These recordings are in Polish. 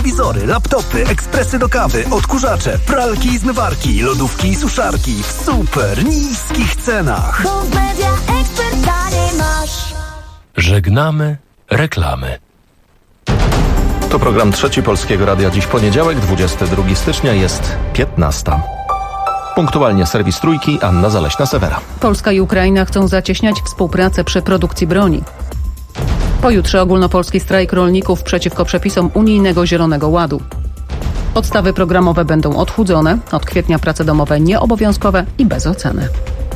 telewizory, laptopy, ekspresy do kawy, odkurzacze, pralki i zmywarki, lodówki i suszarki w super niskich cenach. Bo w Media Expert taniej masz. Żegnamy reklamy. To program Trzeci Polskiego Radia. Dziś poniedziałek, 22 stycznia, jest 15. Punktualnie serwis Trójki, Anna Zaleśna-Sewera. Polska i Ukraina chcą zacieśniać współpracę przy produkcji broni. Pojutrze ogólnopolski strajk rolników przeciwko przepisom unijnego Zielonego Ładu. Podstawy programowe będą odchudzone, od kwietnia prace domowe nieobowiązkowe i bez oceny.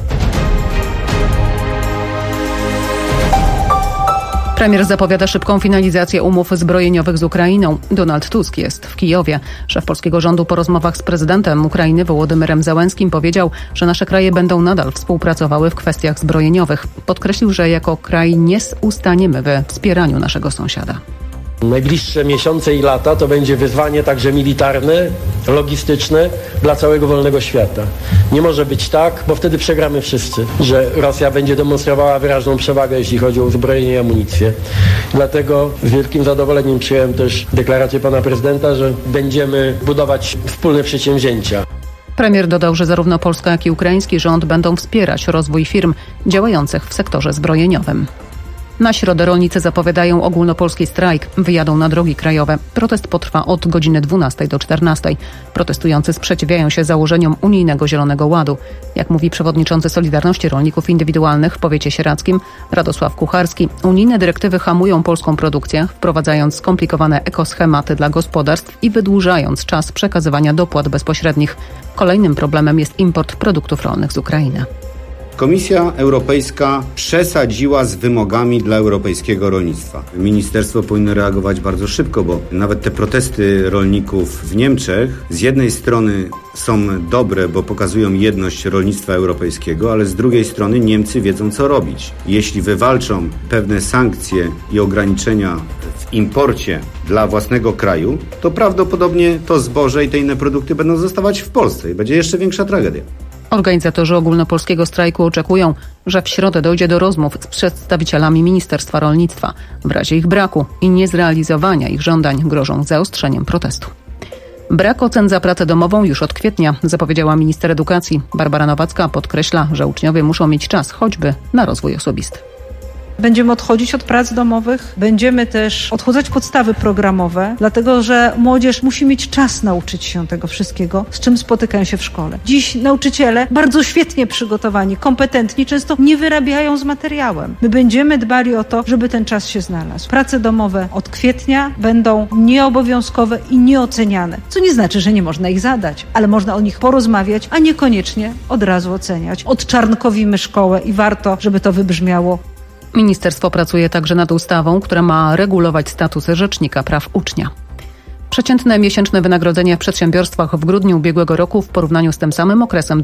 Premier zapowiada szybką finalizację umów zbrojeniowych z Ukrainą. Donald Tusk jest w Kijowie. Szef polskiego rządu po rozmowach z prezydentem Ukrainy Wołodymyrem Zełenskim powiedział, że nasze kraje będą nadal współpracowały w kwestiach zbrojeniowych. Podkreślił, że jako kraj nie ustaniemy we wspieraniu naszego sąsiada. Najbliższe miesiące i lata to będzie wyzwanie także militarne, logistyczne dla całego wolnego świata. Nie może być tak, bo wtedy przegramy wszyscy, że Rosja będzie demonstrowała wyraźną przewagę, jeśli chodzi o uzbrojenie i amunicję. Dlatego z wielkim zadowoleniem przyjąłem też deklarację pana prezydenta, że będziemy budować wspólne przedsięwzięcia. Premier dodał, że zarówno polski, jak i ukraiński rząd będą wspierać rozwój firm działających w sektorze zbrojeniowym. Na środę rolnicy zapowiadają ogólnopolski strajk. Wyjadą na drogi krajowe. Protest potrwa od godziny 12 do 14. Protestujący sprzeciwiają się założeniom unijnego Zielonego Ładu. Jak mówi przewodniczący Solidarności Rolników Indywidualnych w powiecie sieradzkim Radosław Kucharski, unijne dyrektywy hamują polską produkcję, wprowadzając skomplikowane ekoschematy dla gospodarstw i wydłużając czas przekazywania dopłat bezpośrednich. Kolejnym problemem jest import produktów rolnych z Ukrainy. Komisja Europejska przesadziła z wymogami dla europejskiego rolnictwa. Ministerstwo powinno reagować bardzo szybko, bo nawet te protesty rolników w Niemczech z jednej strony są dobre, bo pokazują jedność rolnictwa europejskiego, ale z drugiej strony Niemcy wiedzą, co robić. Jeśli wywalczą pewne sankcje i ograniczenia w imporcie dla własnego kraju, to prawdopodobnie to zboże i te inne produkty będą zostawać w Polsce i będzie jeszcze większa tragedia. Organizatorzy ogólnopolskiego strajku oczekują, że w środę dojdzie do rozmów z przedstawicielami Ministerstwa Rolnictwa. W razie ich braku i niezrealizowania ich żądań grożą zaostrzeniem protestu. Brak ocen za pracę domową już od kwietnia, zapowiedziała minister edukacji. Barbara Nowacka podkreśla, że uczniowie muszą mieć czas choćby na rozwój osobisty. Będziemy odchodzić od prac domowych, będziemy też odchudzać podstawy programowe, dlatego że młodzież musi mieć czas nauczyć się tego wszystkiego, z czym spotykają się w szkole. Dziś nauczyciele, bardzo świetnie przygotowani, kompetentni, często nie wyrabiają z materiałem. My będziemy dbali o to, żeby ten czas się znalazł. Prace domowe od kwietnia będą nieobowiązkowe i nieoceniane, co nie znaczy, że nie można ich zadać, ale można o nich porozmawiać, a niekoniecznie od razu oceniać. Odczarnkowimy szkołę i warto, żeby to wybrzmiało. Ministerstwo pracuje także nad ustawą, która ma regulować status rzecznika praw ucznia. Przeciętne miesięczne wynagrodzenie w przedsiębiorstwach w grudniu ubiegłego roku w porównaniu z tym samym okresem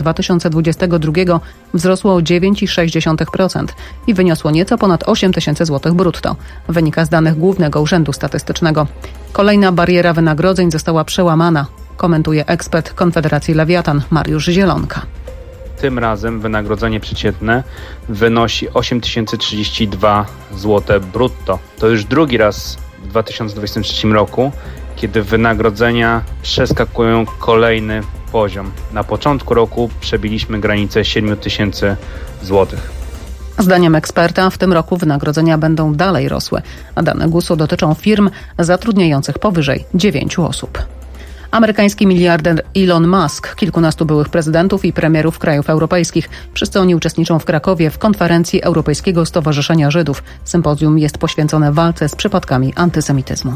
2022 wzrosło o 9,6% i wyniosło nieco ponad 8 tysięcy złotych brutto. Wynika z danych Głównego Urzędu Statystycznego. Kolejna bariera wynagrodzeń została przełamana, komentuje ekspert Konfederacji Lewiatan Mariusz Zielonka. Tym razem wynagrodzenie przeciętne wynosi 8032 zł brutto. To już drugi raz w 2023 roku, kiedy wynagrodzenia przeskakują kolejny poziom. Na początku roku przebiliśmy granicę 7000 zł. Zdaniem eksperta w tym roku wynagrodzenia będą dalej rosły, a dane GUS-u dotyczą firm zatrudniających powyżej 9 osób. Amerykański miliarder Elon Musk, kilkunastu byłych prezydentów i premierów krajów europejskich. Wszyscy oni uczestniczą w Krakowie w konferencji Europejskiego Stowarzyszenia Żydów. Sympozjum jest poświęcone walce z przypadkami antysemityzmu.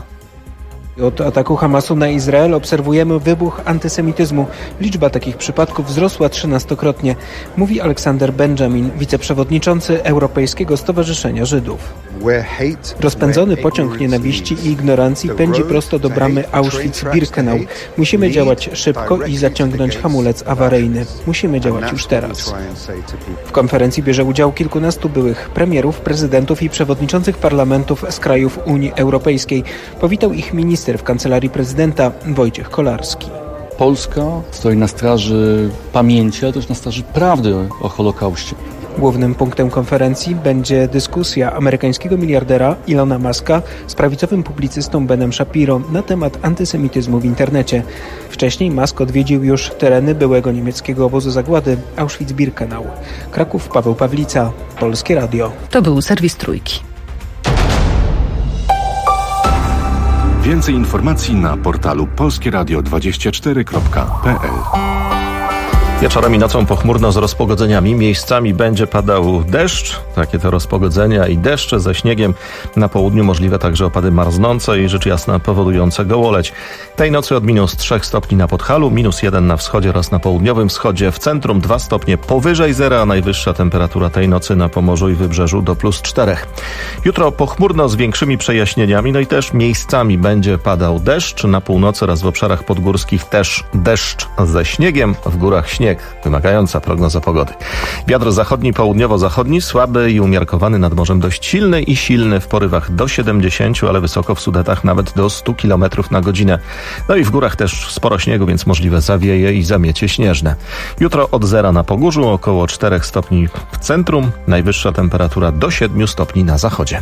Od ataku Hamasu na Izrael obserwujemy wybuch antysemityzmu. Liczba takich przypadków wzrosła 13-krotnie, mówi Aleksander Benjamin, wiceprzewodniczący Europejskiego Stowarzyszenia Żydów. Rozpędzony pociąg nienawiści i ignorancji pędzi prosto do bramy Auschwitz-Birkenau. Musimy działać szybko i zaciągnąć hamulec awaryjny. Musimy działać już teraz. W konferencji bierze udział kilkunastu byłych premierów, prezydentów i przewodniczących parlamentów z krajów Unii Europejskiej. Powitał ich minister w Kancelarii Prezydenta Wojciech Kolarski. Polska stoi na straży pamięci, ale też na straży prawdy o Holokauście. Głównym punktem konferencji będzie dyskusja amerykańskiego miliardera Ilona Muska z prawicowym publicystą Benem Shapiro na temat antysemityzmu w internecie. Wcześniej Musk odwiedził już tereny byłego niemieckiego obozu zagłady Auschwitz-Birkenau. Kraków, Paweł Pawlica, Polskie Radio. To był serwis Trójki. Więcej informacji na portalu polskieradio24.pl. Wieczorem i nocą pochmurno z rozpogodzeniami. Miejscami będzie padał deszcz. Takie te rozpogodzenia i deszcze ze śniegiem. Na południu możliwe także opady marznące i rzecz jasna powodujące gołoleć. Tej nocy od -3 stopni na Podhalu, -1 na wschodzie oraz na południowym wschodzie. W centrum 2 stopnie powyżej zera, a najwyższa temperatura tej nocy na Pomorzu i Wybrzeżu do +4. Jutro pochmurno z większymi przejaśnieniami, no i też miejscami będzie padał deszcz. Na północy oraz w obszarach podgórskich też deszcz ze śniegiem, w górach śnieg. Wymagająca prognoza pogody. Wiatr zachodni, południowo-zachodni, słaby i umiarkowany, nad morzem dość silny i silny w porywach do 70, ale wysoko w Sudetach nawet do 100 km na godzinę. No i w górach też sporo śniegu, więc możliwe zawieje i zamiecie śnieżne. Jutro od zera na Pogórzu, około 4 stopni w centrum, najwyższa temperatura do 7 stopni na zachodzie.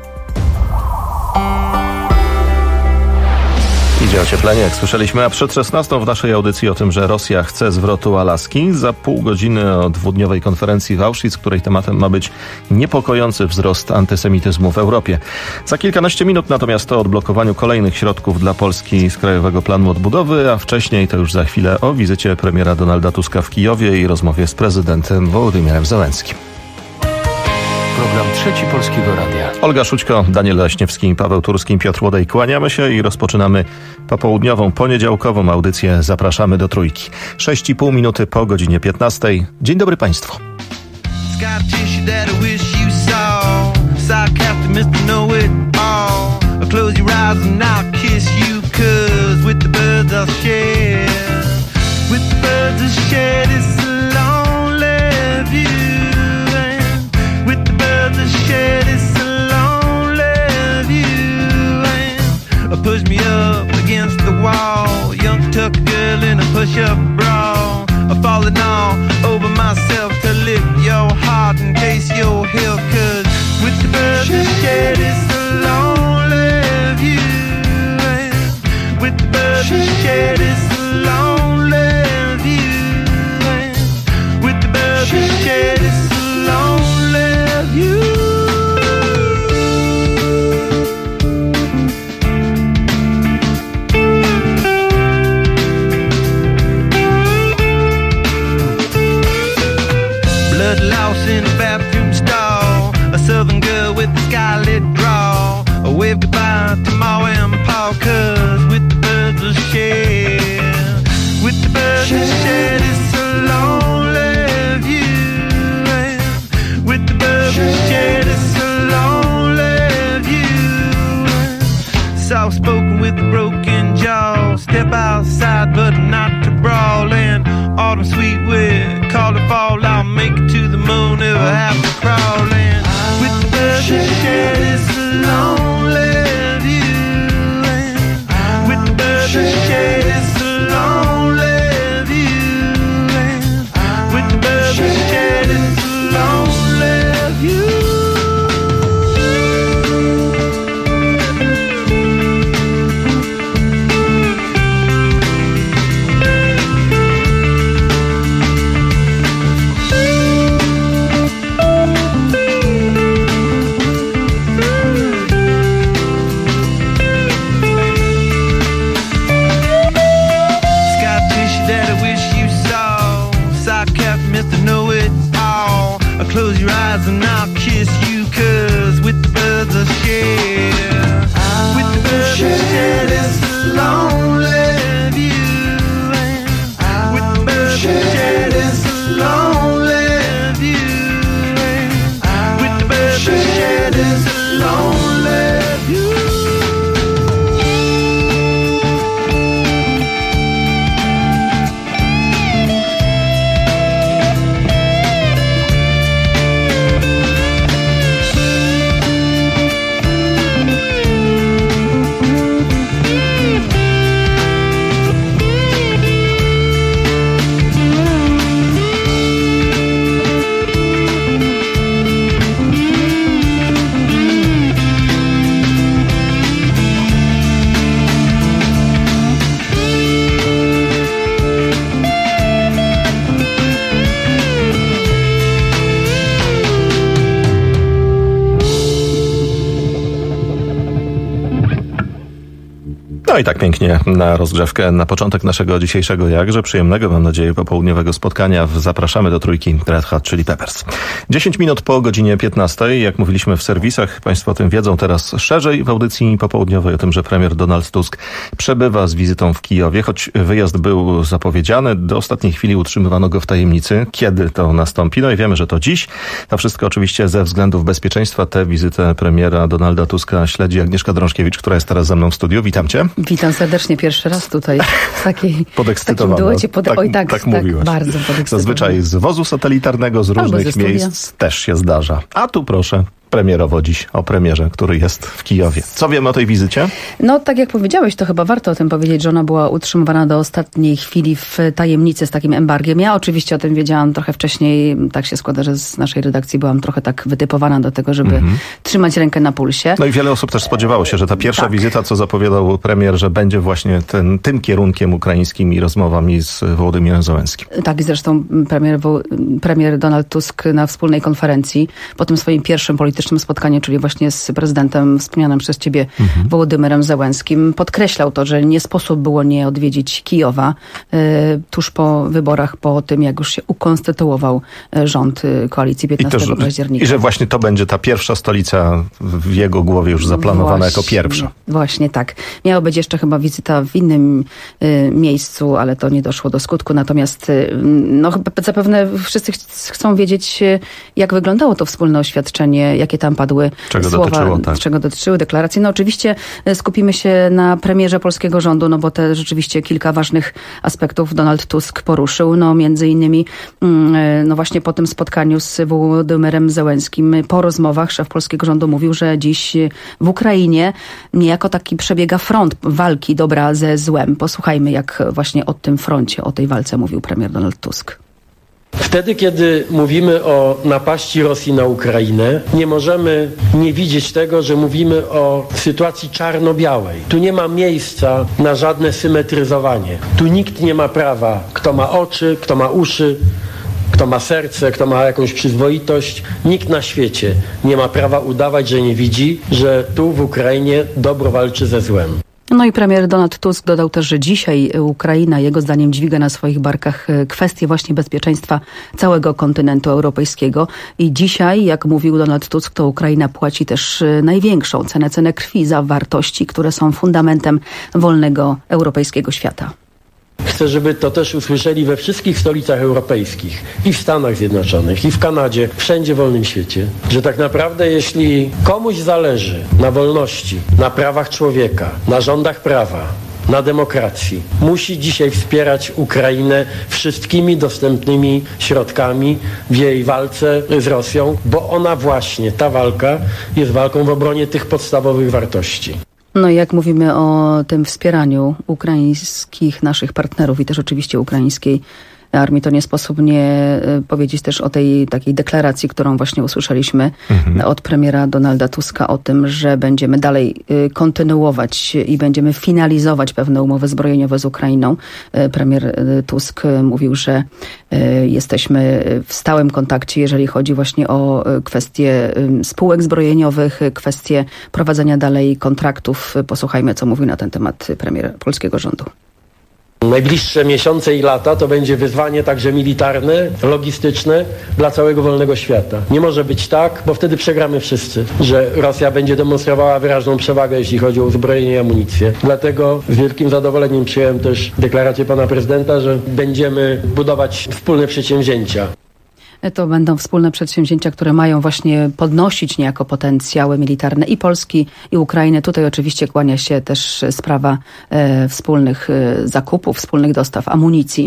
Idzie ocieplenie, jak słyszeliśmy, a przed 16 w naszej audycji o tym, że Rosja chce zwrotu Alaski. Za pół godziny o dwudniowej konferencji w Auschwitz, której tematem ma być niepokojący wzrost antysemityzmu w Europie. Za kilkanaście minut natomiast o odblokowaniu kolejnych środków dla Polski z Krajowego Planu Odbudowy, a wcześniej to już za chwilę o wizycie premiera Donalda Tuska w Kijowie i rozmowie z prezydentem Wołodymyrem Zełenskim. Program Trzeci Polskiego Radia. Olga Szućko, Daniel Leśniewski, Paweł Turski, Piotr Łodej. Kłaniamy się i rozpoczynamy popołudniową, poniedziałkową audycję. Zapraszamy do Trójki. 6,5 minuty po godzinie 15. Dzień dobry Państwu. Push me up against the wall. Young tuck girl in a push-up bra. I'm falling all over myself to lift your heart and taste your heel. 'Cause with the birds that shed, it's a lonely view. And with the birds that shed, it's a lonely view. And with the birds that shed, it's a lonely view. Lost in a bathroom stall, a southern girl with a scarlet draw. I wave goodbye to Ma and Pa, 'cause with the birds of shed, with the birds of shed, it's a lonely view. And with the birds of shed, it's a lonely view. Soft spoken with a broken jaw, step outside but not to brawl. And autumn sweet with call it fall, I'll make it to the moon if I have to crawl. And with the birds that shed, it's a lonely view. And with the birds that shed, it's a lonely view. And with the birds that shed, it's a lonely view. Close your eyes and I'll kiss you, 'cause with the birds of shed, with the birds of shed, it's a lonely view. And with the birds of shed, it's a lonely view. And with the birds of shed, it's a lonely view. No i tak pięknie na rozgrzewkę, na początek naszego dzisiejszego jakże przyjemnego, mam nadzieję, popołudniowego spotkania zapraszamy do trójki Red Hot Chili Peppers. 10 minut po godzinie 15, jak mówiliśmy w serwisach, Państwo o tym wiedzą teraz szerzej w audycji popołudniowej, o tym, że premier Donald Tusk przebywa z wizytą w Kijowie, choć wyjazd był zapowiedziany, do ostatniej chwili utrzymywano go w tajemnicy, kiedy to nastąpi. No i wiemy, że to dziś. To wszystko oczywiście ze względów bezpieczeństwa. Tę wizytę premiera Donalda Tuska śledzi Agnieszka Drążkiewicz, która jest teraz ze mną w studiu. Witam Cię. Witam serdecznie, pierwszy raz tutaj w takiej podekscytowana. Tak mówiłaś. Bardzo podekscytowana. Zazwyczaj z wozu satelitarnego, z różnych miejsc też się zdarza. A tu proszę, premierowo dziś o premierze, który jest w Kijowie. Co wiemy o tej wizycie? No, tak jak powiedziałeś, to chyba warto o tym powiedzieć, że ona była utrzymywana do ostatniej chwili w tajemnicy z takim embargiem. Ja oczywiście o tym wiedziałam trochę wcześniej. Tak się składa, że z naszej redakcji byłam trochę tak wytypowana do tego, żeby trzymać rękę na pulsie. No i wiele osób też spodziewało się, że ta pierwsza wizyta, co zapowiadał premier, że będzie właśnie tym kierunkiem ukraińskim i rozmowami z Wołodymirem Zełenskim. Tak, i zresztą premier Donald Tusk na wspólnej konferencji po tym swoim pierwszym politycznym spotkaniu, czyli właśnie z prezydentem wspomnianym przez ciebie Wołodymyrem Zełenskim, podkreślał to, że nie sposób było nie odwiedzić Kijowa tuż po wyborach, po tym jak już się ukonstytuował rząd koalicji 15 października. I że właśnie to będzie ta pierwsza stolica w jego głowie już zaplanowana jako pierwsza. Właśnie tak. Miała być jeszcze chyba wizyta w innym miejscu, ale to nie doszło do skutku. Natomiast no, zapewne wszyscy chcą wiedzieć, jak wyglądało to wspólne oświadczenie, jakie tam padły słowa, czego dotyczyły deklaracje. No oczywiście skupimy się na premierze polskiego rządu, no bo te rzeczywiście kilka ważnych aspektów Donald Tusk poruszył. No między innymi no właśnie po tym spotkaniu z Wołodymyrem Zełenskim, po rozmowach szef polskiego rządu mówił, że dziś w Ukrainie niejako taki przebiega front walki dobra ze złem. Posłuchajmy, jak właśnie o tym froncie, o tej walce mówił premier Donald Tusk. Wtedy, kiedy mówimy o napaści Rosji na Ukrainę, nie możemy nie widzieć tego, że mówimy o sytuacji czarno-białej. Tu nie ma miejsca na żadne symetryzowanie. Tu nikt nie ma prawa, kto ma oczy, kto ma uszy, kto ma serce, kto ma jakąś przyzwoitość. Nikt na świecie nie ma prawa udawać, że nie widzi, że tu w Ukrainie dobro walczy ze złem. No i premier Donald Tusk dodał też, że dzisiaj Ukraina, jego zdaniem, dźwiga na swoich barkach kwestię właśnie bezpieczeństwa całego kontynentu europejskiego. I dzisiaj, jak mówił Donald Tusk, to Ukraina płaci też największą cenę krwi za wartości, które są fundamentem wolnego europejskiego świata. Chcę, żeby to też usłyszeli we wszystkich stolicach europejskich, i w Stanach Zjednoczonych, i w Kanadzie, wszędzie w wolnym świecie, że tak naprawdę jeśli komuś zależy na wolności, na prawach człowieka, na rządach prawa, na demokracji, musi dzisiaj wspierać Ukrainę wszystkimi dostępnymi środkami w jej walce z Rosją, bo ona właśnie, ta walka jest walką w obronie tych podstawowych wartości. No i jak mówimy o tym wspieraniu ukraińskich naszych partnerów i też oczywiście ukraińskiej armii, to nie sposób nie powiedzieć też o tej takiej deklaracji, którą właśnie usłyszeliśmy od premiera Donalda Tuska o tym, że będziemy dalej kontynuować i będziemy finalizować pewne umowy zbrojeniowe z Ukrainą. Premier Tusk mówił, że jesteśmy w stałym kontakcie, jeżeli chodzi właśnie o kwestie spółek zbrojeniowych, kwestie prowadzenia dalej kontraktów. Posłuchajmy, co mówił na ten temat premier polskiego rządu. Najbliższe miesiące i lata to będzie wyzwanie także militarne, logistyczne dla całego wolnego świata. Nie może być tak, bo wtedy przegramy wszyscy, że Rosja będzie demonstrowała wyraźną przewagę, jeśli chodzi o uzbrojenie i amunicję. Dlatego z wielkim zadowoleniem przyjąłem też deklarację pana prezydenta, że będziemy budować wspólne przedsięwzięcia. To będą wspólne przedsięwzięcia, które mają właśnie podnosić niejako potencjały militarne i Polski, i Ukrainy. Tutaj oczywiście kłania się też sprawa wspólnych zakupów, wspólnych dostaw amunicji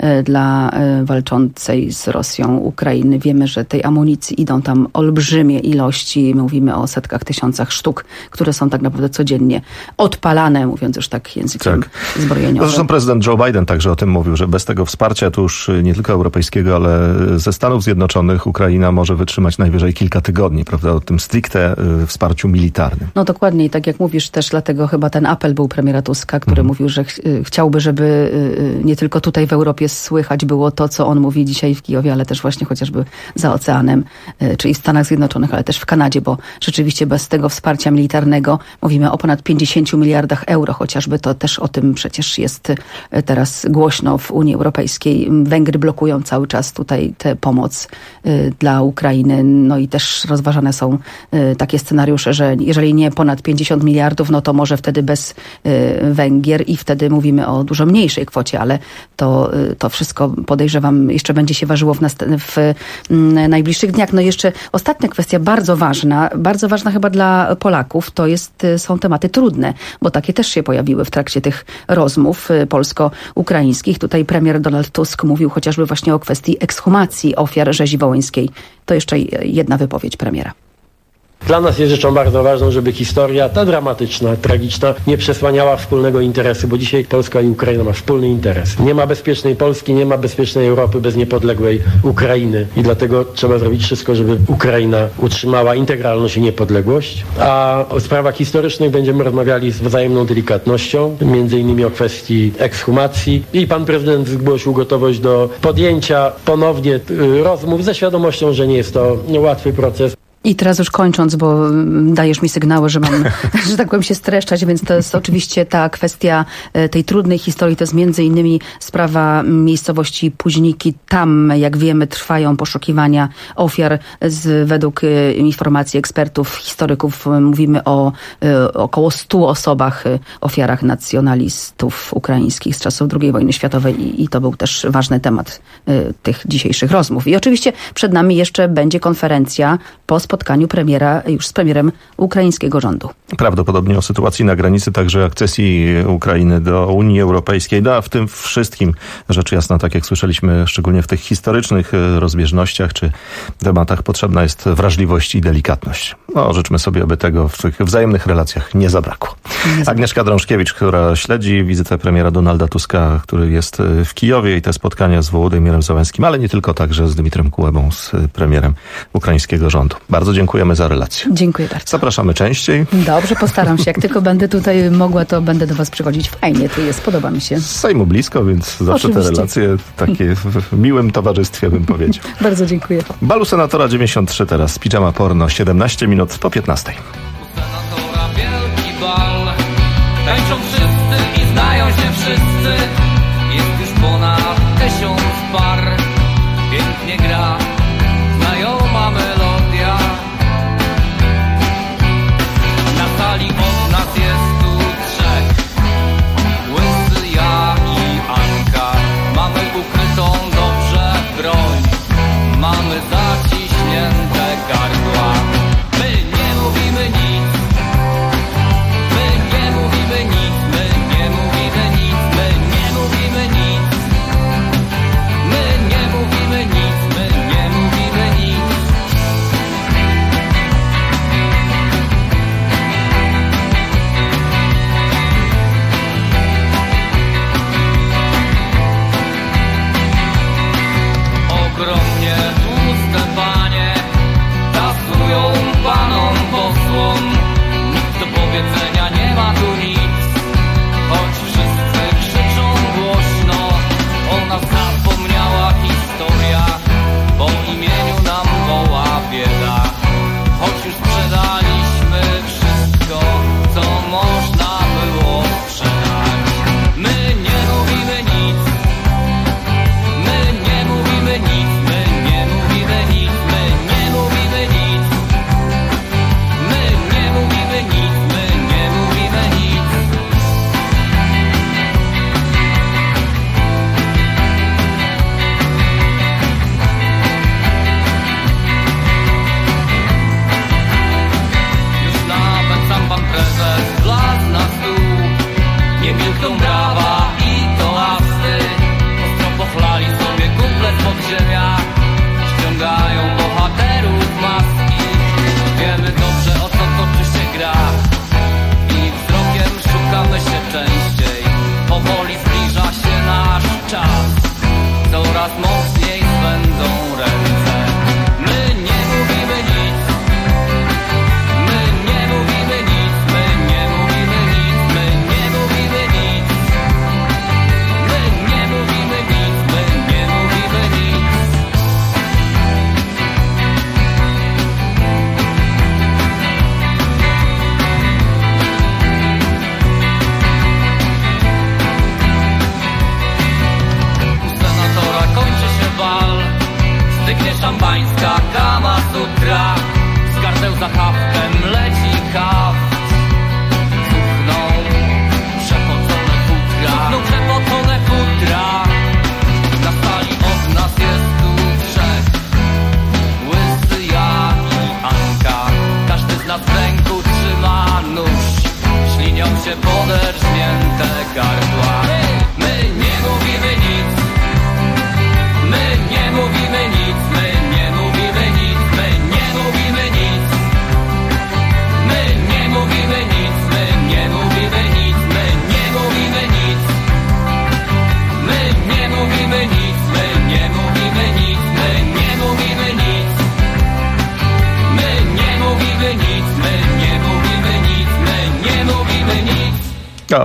dla walczącej z Rosją Ukrainy. Wiemy, że tej amunicji idą tam olbrzymie ilości. Mówimy o setkach, tysiącach sztuk, które są tak naprawdę codziennie odpalane, mówiąc już tak językiem zbrojeniowym. Zresztą prezydent Joe Biden także o tym mówił, że bez tego wsparcia, to już nie tylko europejskiego, ale ze Stanów Stanów Zjednoczonych Ukraina może wytrzymać najwyżej kilka tygodni, prawda, o tym stricte wsparciu militarnym. No dokładnie i tak jak mówisz też, dlatego chyba ten apel był premiera Tuska, który mówił, że chciałby, żeby nie tylko tutaj w Europie słychać było to, co on mówi dzisiaj w Kijowie, ale też właśnie chociażby za oceanem, czyli w Stanach Zjednoczonych, ale też w Kanadzie, bo rzeczywiście bez tego wsparcia militarnego mówimy o ponad 50 miliardach euro chociażby, to też o tym przecież jest teraz głośno w Unii Europejskiej. Węgry blokują cały czas tutaj tę pomoc dla Ukrainy, no i też rozważane są takie scenariusze, że jeżeli nie ponad 50 miliardów, no to może wtedy bez Węgier i wtedy mówimy o dużo mniejszej kwocie, ale to wszystko podejrzewam jeszcze będzie się ważyło w najbliższych dniach. No i jeszcze ostatnia kwestia, bardzo ważna chyba dla Polaków, to są tematy trudne, bo takie też się pojawiły w trakcie tych rozmów polsko-ukraińskich. Tutaj premier Donald Tusk mówił chociażby właśnie o kwestii ekshumacji ofiar rzezi wołyńskiej. To jeszcze jedna wypowiedź premiera. Dla nas jest rzeczą bardzo ważną, żeby historia ta dramatyczna, tragiczna nie przesłaniała wspólnego interesu, bo dzisiaj Polska i Ukraina ma wspólny interes. Nie ma bezpiecznej Polski, nie ma bezpiecznej Europy bez niepodległej Ukrainy i dlatego trzeba zrobić wszystko, żeby Ukraina utrzymała integralność i niepodległość. A o sprawach historycznych będziemy rozmawiali z wzajemną delikatnością, między innymi o kwestii ekshumacji i pan prezydent zgłosił gotowość do podjęcia ponownie rozmów ze świadomością, że nie jest to łatwy proces. I teraz już kończąc, bo dajesz mi sygnały, że mam, że tak powiem, się streszczać, więc to jest oczywiście ta kwestia tej trudnej historii, to jest między innymi sprawa miejscowości Późniki. Tam, jak wiemy, trwają poszukiwania ofiar. Według informacji ekspertów, historyków mówimy o około 100 osobach, ofiarach nacjonalistów ukraińskich z czasów II wojny światowej i to był też ważny temat tych dzisiejszych rozmów. I oczywiście przed nami jeszcze będzie konferencja po spotkaniu premiera już z premierem ukraińskiego rządu. Prawdopodobnie o sytuacji na granicy, także akcesji Ukrainy do Unii Europejskiej, a w tym wszystkim, rzecz jasna, tak jak słyszeliśmy, szczególnie w tych historycznych rozbieżnościach czy tematach potrzebna jest wrażliwość i delikatność. No, życzmy sobie, aby tego w tych wzajemnych relacjach nie zabrakło. Agnieszka Drążkiewicz, która śledzi wizytę premiera Donalda Tuska, który jest w Kijowie i te spotkania z Wołodymyrem Zełenskim, ale nie tylko, także z Dmytrem Kulebą, z premierem ukraińskiego rządu. Bardzo dziękujemy za relację. Dziękuję bardzo. Zapraszamy częściej. Dobrze, postaram się. Jak tylko będę tutaj mogła, to będę do was przychodzić. Fajnie tu jest, podoba mi się. Z Sejmu blisko, więc zawsze oczywiście. Te relacje takie w miłym towarzystwie, bym powiedział. Bardzo dziękuję. Balu Senatora 93 teraz. Pijama porno 17 minut po 15. Senatora wielki bal. Tańczą wszyscy i znają się wszyscy. Jest już ponad 1000 par. Pięknie gra znajoma melodia. Na sali od nas jest tu 3. Łysy, ja i Anka. Mamy ukrytą dobrze broń. Mamy zaciśnięte gardła. My nie mówimy nic. My nie mówimy nic. My nie mówimy nic. My nie mówimy nic. My nie mówimy nic. My nie mówimy nic. Ogromnie tłuste panie tasują panom posłom. Nikt do powiedzenia nie ma tu nic, choć wszyscy krzyczą głośno. O nas zapomniała historia, po imieniu nam woła bieda. Choć już sprzedaliśmy wszystko, co można było sprzedać. My nie mówimy nic. My nie mówimy nic. My nie mówimy nic. My nie mówimy nic. My nie mówimy nic. My nie mówimy nic. Już nawet sam pan prezes wlazł na stół. Nie milkną brawa i toasty. Ostro pochlali sobie kumple z podziemia. Ściągają bohaterów maski. Wiemy dobrze, o co toczy się gra. I wzrokiem szukamy się częściej. Powoli zbliża się nasz czas. Coraz mocniej swędzą ręce.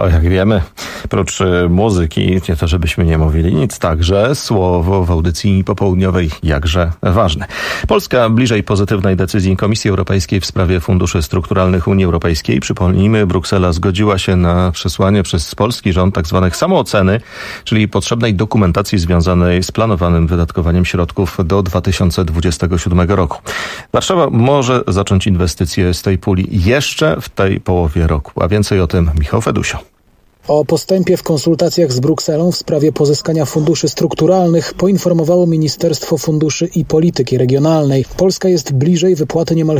A jak wiemy, prócz muzyki, nie to żebyśmy nie mówili nic, także słowo w audycji popołudniowej jakże ważne. Polska bliżej pozytywnej decyzji Komisji Europejskiej w sprawie funduszy strukturalnych Unii Europejskiej. Przypomnijmy, Bruksela zgodziła się na przesłanie przez polski rząd tzw. samooceny, czyli potrzebnej dokumentacji związanej z planowanym wydatkowaniem środków do 2027 roku. Warszawa może zacząć inwestycje z tej puli jeszcze w tej połowie roku. A więcej o tym Michał Fedusio. O postępie w konsultacjach z Brukselą w sprawie pozyskania funduszy strukturalnych poinformowało Ministerstwo Funduszy i Polityki Regionalnej. Polska jest bliżej wypłaty niemal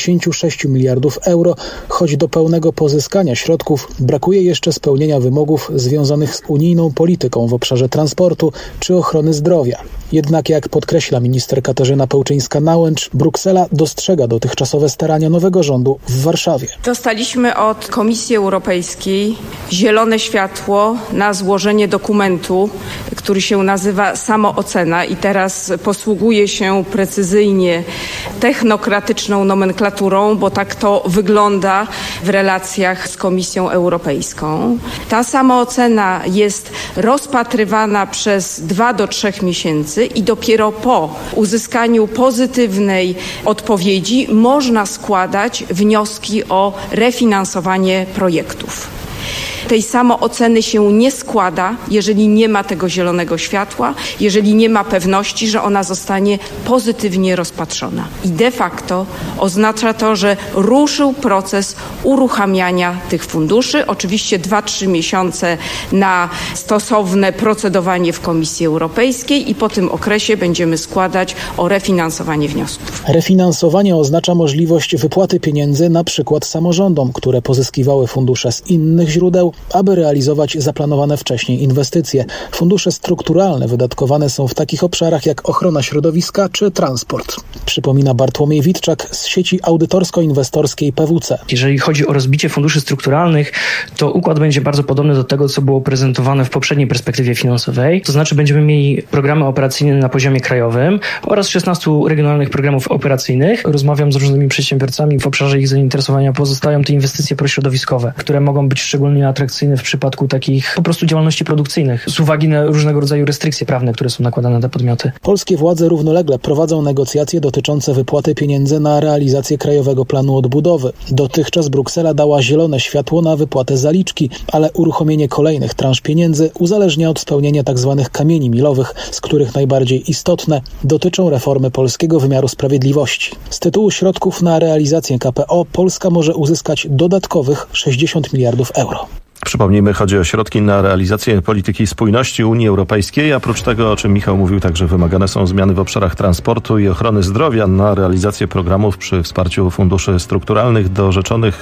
76 miliardów euro, choć do pełnego pozyskania środków brakuje jeszcze spełnienia wymogów związanych z unijną polityką w obszarze transportu czy ochrony zdrowia. Jednak jak podkreśla minister Katarzyna Pełczyńska-Nałęcz, Bruksela dostrzega dotychczasowe starania nowego rządu w Warszawie. Dostaliśmy od Komisji Europejskiej zielone światło na złożenie dokumentu, który się nazywa samoocena i teraz posługuje się precyzyjnie technokratyczną nomenklaturą, bo tak to wygląda w relacjach z Komisją Europejską. Ta samoocena jest rozpatrywana przez 2 do 3 miesięcy i dopiero po uzyskaniu pozytywnej odpowiedzi można składać wnioski o refinansowanie projektów. Tej samooceny się nie składa, jeżeli nie ma tego zielonego światła, jeżeli nie ma pewności, że ona zostanie pozytywnie rozpatrzona. I de facto oznacza to, że ruszył proces uruchamiania tych funduszy. Oczywiście 2-3 miesiące na stosowne procedowanie w Komisji Europejskiej i po tym okresie będziemy składać o refinansowanie wniosków. Refinansowanie oznacza możliwość wypłaty pieniędzy na przykład samorządom, które pozyskiwały fundusze z innych źródeł, aby realizować zaplanowane wcześniej inwestycje. Fundusze strukturalne wydatkowane są w takich obszarach jak ochrona środowiska czy transport. Przypomina Bartłomiej Witczak z sieci audytorsko-inwestorskiej PWC. Jeżeli chodzi o rozbicie funduszy strukturalnych, to układ będzie bardzo podobny do tego, co było prezentowane w poprzedniej perspektywie finansowej. To znaczy będziemy mieli programy operacyjne na poziomie krajowym oraz 16 regionalnych programów operacyjnych. Rozmawiam z różnymi przedsiębiorcami w obszarze ich zainteresowania. Pozostają te inwestycje prośrodowiskowe, które mogą być szczególnie atrakcyjne w przypadku takich po prostu działalności produkcyjnych z uwagi na różnego rodzaju restrykcje prawne, które są nakładane na te podmioty. Polskie władze równolegle prowadzą negocjacje dotyczące wypłaty pieniędzy na realizację Krajowego Planu Odbudowy. Dotychczas Bruksela dała zielone światło na wypłatę zaliczki, ale uruchomienie kolejnych transz pieniędzy uzależnia od spełnienia tzw. kamieni milowych, z których najbardziej istotne dotyczą reformy polskiego wymiaru sprawiedliwości. Z tytułu środków na realizację KPO Polska może uzyskać dodatkowych 60 miliardów euro. Przypomnijmy, chodzi o środki na realizację polityki spójności Unii Europejskiej. A oprócz tego, o czym Michał mówił, także wymagane są zmiany w obszarach transportu i ochrony zdrowia. Na realizację programów przy wsparciu funduszy strukturalnych do rzeczonych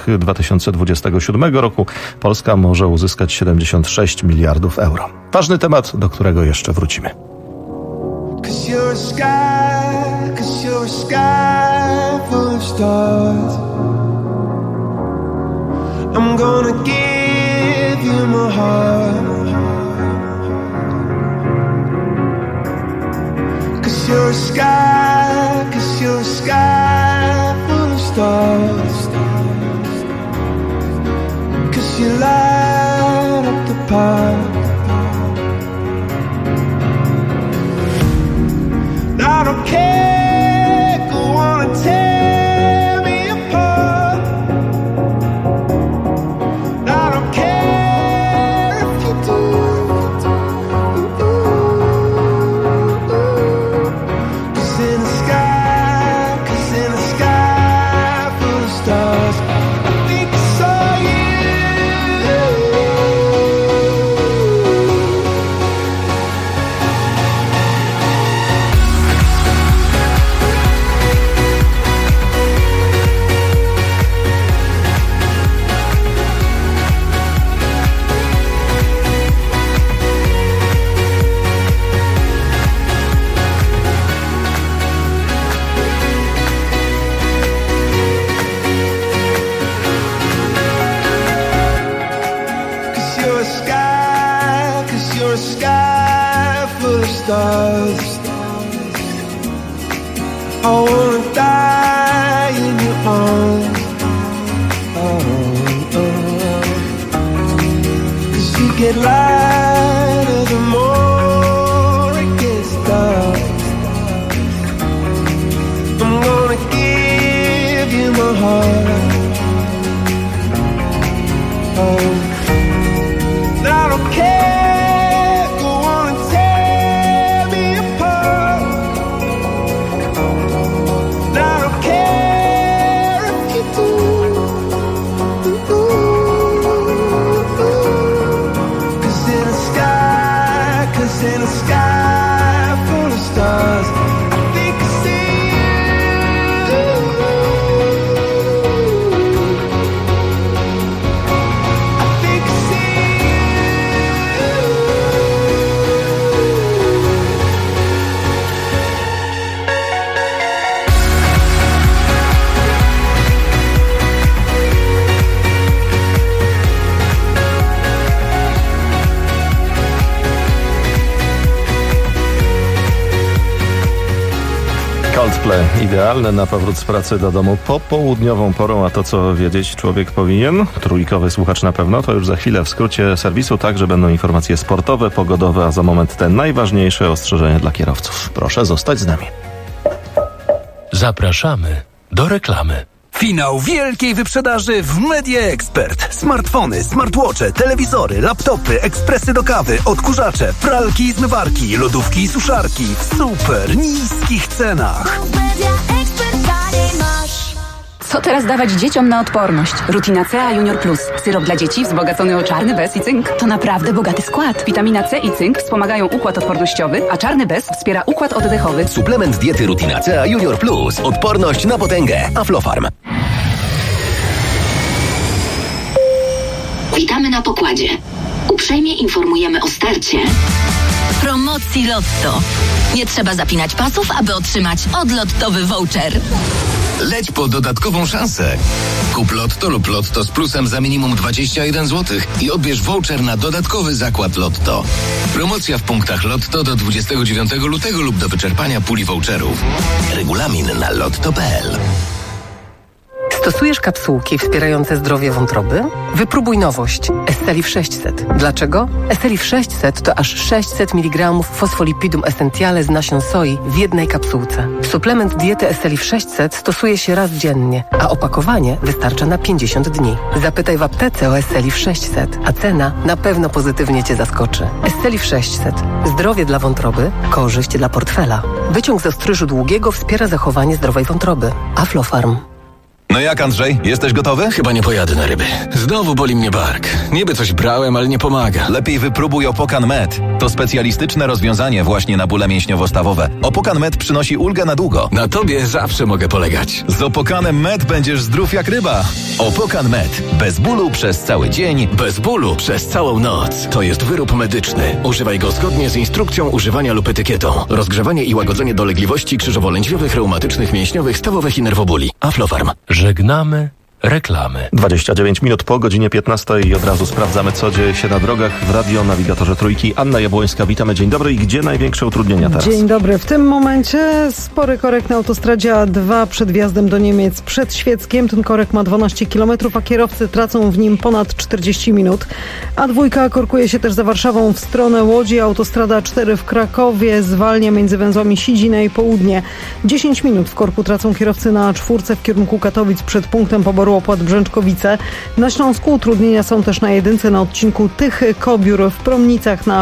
2027 roku Polska może uzyskać 76 miliardów euro. Ważny temat, do którego jeszcze wrócimy. You my heart, 'cause you're a sky full of stars, 'cause you light up the park. I don't care, go on and tear me apart. I don't care. Stars. I wanna die in your arms. get lighter the more it gets dark. I'm gonna give you my heart. Oh, I don't care, go on and tear me apart. I don't care if you do. In a sky full of stars, I think I see you. I think I see Coldplay, idealne na powrót z pracy do domu popołudniową porą, a to co wiedzieć człowiek powinien? Trójkowy słuchacz na pewno, to już za chwilę w skrócie serwisu, także będą informacje sportowe, pogodowe, a za moment te najważniejsze ostrzeżenia dla kierowców. Proszę zostać z nami. Zapraszamy do reklamy. Finał wielkiej wyprzedaży w Media Expert. Smartfony, smartwatche, telewizory, laptopy, ekspresy do kawy, odkurzacze, pralki i zmywarki, lodówki i suszarki w super niskich cenach. Co teraz dawać dzieciom na odporność? Rutina C Junior Plus. Syrop dla dzieci wzbogacony o czarny bez i cynk. To naprawdę bogaty skład. Witamina C i cynk wspomagają układ odpornościowy, a czarny bez wspiera układ oddechowy. Suplement diety Rutina C Junior Plus. Odporność na potęgę. Aflofarm. Witamy na pokładzie. Uprzejmie informujemy o starcie promocji Lotto. Nie trzeba zapinać pasów, aby otrzymać odlottowy voucher. Leć po dodatkową szansę. Kup Lotto lub Lotto z plusem za minimum 21 zł i odbierz voucher na dodatkowy zakład Lotto. Promocja w punktach Lotto do 29 lutego lub do wyczerpania puli voucherów. Regulamin na lotto.pl. Stosujesz kapsułki wspierające zdrowie wątroby? Wypróbuj nowość Esselif 600. Dlaczego? Esselif 600 to aż 600 mg fosfolipidum essentiale z nasion soi w jednej kapsułce. Suplement diety Esselif 600 stosuje się raz dziennie, a opakowanie wystarcza na 50 dni. Zapytaj w aptece o Esselif 600, a cena na pewno pozytywnie Cię zaskoczy. Esselif 600. Zdrowie dla wątroby, korzyść dla portfela. Wyciąg z ostryżu długiego wspiera zachowanie zdrowej wątroby. Aflofarm. No jak, Andrzej? Jesteś gotowy? Chyba nie pojadę na ryby. Znowu boli mnie bark. Niby coś brałem, ale nie pomaga. Lepiej wypróbuj Opokan Med. To specjalistyczne rozwiązanie właśnie na bóle mięśniowo-stawowe. Opokan Med przynosi ulgę na długo. Na tobie zawsze mogę polegać. Z Opokanem Med będziesz zdrów jak ryba. Opokan Med. Bez bólu przez cały dzień. Bez bólu przez całą noc. To jest wyrób medyczny. Używaj go zgodnie z instrukcją używania lub etykietą. Rozgrzewanie i łagodzenie dolegliwości krzyżowo-lędźwiowych, reumatycznych, mięśniowych, stawowych i nerwobóli. Aflofarm. Żegnamy reklamy. 29 minut po godzinie 15 i od razu sprawdzamy, co dzieje się na drogach w radionawigatorze Trójki. Anna Jabłońska, witamy, dzień dobry. I gdzie największe utrudnienia teraz? Dzień dobry. W tym momencie spory korek na autostradzie A2 przed wjazdem do Niemiec przed Świeckiem. Ten korek ma 12 km, a kierowcy tracą w nim ponad 40 minut. A2 korkuje się też za Warszawą w stronę Łodzi. Autostrada 4 w Krakowie zwalnia między węzłami Sidzina i Południe. 10 minut w korku tracą kierowcy na A4 w kierunku Katowic przed punktem poboru opłat Brzęczkowice. Na Śląsku utrudnienia są też na jedynce na odcinku Tychy-Kobiór w Promnicach na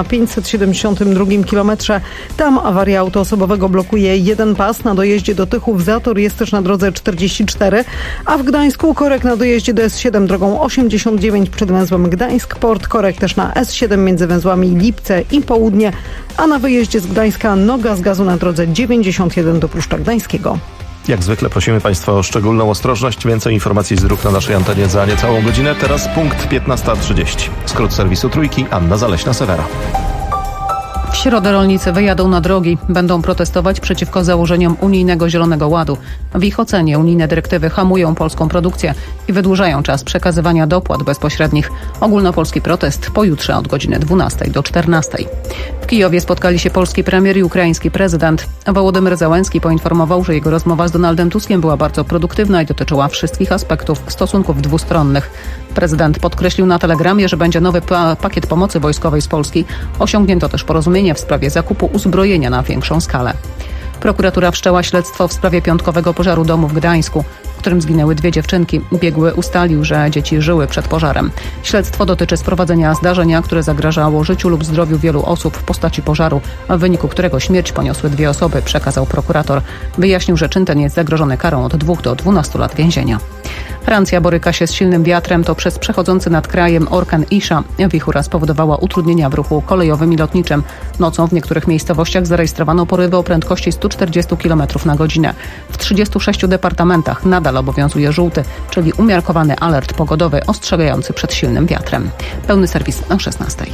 572 kilometrze. Tam awaria auto osobowego blokuje jeden pas. Na dojeździe do Tychów zator jest też na drodze 44, a w Gdańsku korek na dojeździe do S7 drogą 89 przed węzłem Gdańsk-Port. Korek też na S7 między węzłami Lipce i Południe, a na wyjeździe z Gdańska noga z gazu na drodze 91 do Pruszcza Gdańskiego. Jak zwykle prosimy Państwa o szczególną ostrożność. Więcej informacji z dróg na naszej antenie za niecałą godzinę. Teraz punkt 15:30. Skrót serwisu Trójki, Anna Zaleśna-Sewera. W środę rolnicy wyjadą na drogi. Będą protestować przeciwko założeniom unijnego Zielonego Ładu. W ich ocenie unijne dyrektywy hamują polską produkcję i wydłużają czas przekazywania dopłat bezpośrednich. Ogólnopolski protest pojutrze od godziny 12 do 14. W Kijowie spotkali się polski premier i ukraiński prezydent. Wołodymyr Zełenski poinformował, że jego rozmowa z Donaldem Tuskiem była bardzo produktywna i dotyczyła wszystkich aspektów stosunków dwustronnych. Prezydent podkreślił na telegramie, że będzie nowy pakiet pomocy wojskowej z Polski. Osiągnięto też porozumienie w sprawie zakupu uzbrojenia na większą skalę. Prokuratura wszczęła śledztwo w sprawie piątkowego pożaru domu w Gdańsku, w którym zginęły 2 dziewczynki. Biegły ustalił, że dzieci żyły przed pożarem. Śledztwo dotyczy sprowadzenia zdarzenia, które zagrażało życiu lub zdrowiu wielu osób w postaci pożaru, w wyniku którego śmierć poniosły 2 osoby, przekazał prokurator. Wyjaśnił, że czyn ten jest zagrożony karą od 2 do 12 lat więzienia. Francja boryka się z silnym wiatrem. To przez przechodzący nad krajem orkan Isha. Wichura spowodowała utrudnienia w ruchu kolejowym i lotniczym. Nocą w niektórych miejscowościach zarejestrowano porywy o prędkości 140 km na godzinę. W 36 departamentach nadal obowiązuje żółty, czyli umiarkowany alert pogodowy ostrzegający przed silnym wiatrem. Pełny serwis o 16.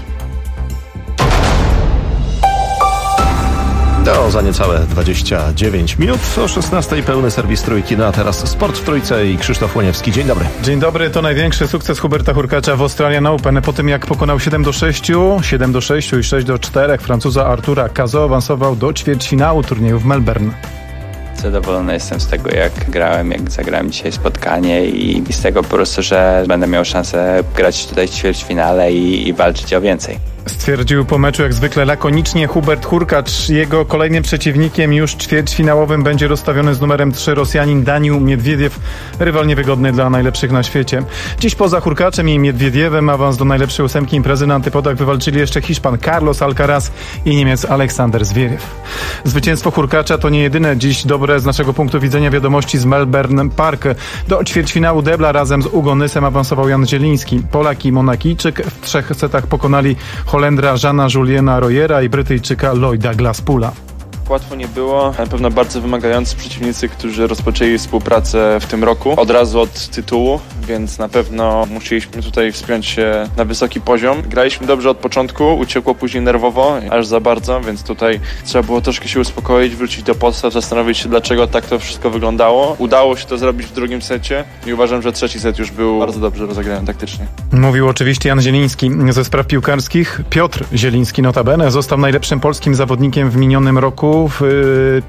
To za niecałe 29 minut. O 16 pełny serwis Trójki. No a teraz sport w Trójce i Krzysztof Łoniewski. Dzień dobry. Dzień dobry. To największy sukces Huberta Hurkacza w Australian Open. Po tym jak pokonał 7-6, 7-6 i 6-4 Francuza Artura Cazaux, awansował do ćwierćfinału turnieju w Melbourne. Zadowolony jestem z tego, jak grałem, jak zagrałem dzisiaj spotkanie i z tego po prostu, że będę miał szansę grać tutaj w ćwierćfinale i walczyć o więcej. Stwierdził po meczu jak zwykle lakonicznie Hubert Hurkacz. Jego kolejnym przeciwnikiem już ćwierćfinałowym będzie rozstawiony z numerem 3 Rosjanin Daniil Miedwiediew, rywal niewygodny dla najlepszych na świecie. Dziś poza Hurkaczem i Miedwiediewem awans do najlepszej 8 imprezy na antypodach wywalczyli jeszcze Hiszpan Carlos Alcaraz i Niemiec Aleksander Zwieriew. Zwycięstwo Hurkacza to nie jedyne dziś dobre z naszego punktu widzenia wiadomości z Melbourne Park. Do ćwierćfinału debla razem z Ugonysem awansował Jan Zieliński. Polak i Monakijczyk w 3 setach pokonali Holendra Jeana Juliena Royera i Brytyjczyka Lloyda Glaspoola. Łatwo nie było, na pewno bardzo wymagający przeciwnicy, którzy rozpoczęli współpracę w tym roku, od razu od tytułu, więc na pewno musieliśmy tutaj wspiąć się na wysoki poziom. Graliśmy dobrze od początku, uciekło później nerwowo, aż za bardzo, więc tutaj trzeba było troszkę się uspokoić, wrócić do podstaw, zastanowić się, dlaczego tak to wszystko wyglądało. Udało się to zrobić w drugim secie i uważam, że trzeci set już był bardzo dobrze rozegrany taktycznie. Mówił oczywiście Jan Zieliński. Ze spraw piłkarskich Piotr Zieliński notabene został najlepszym polskim zawodnikiem w minionym roku w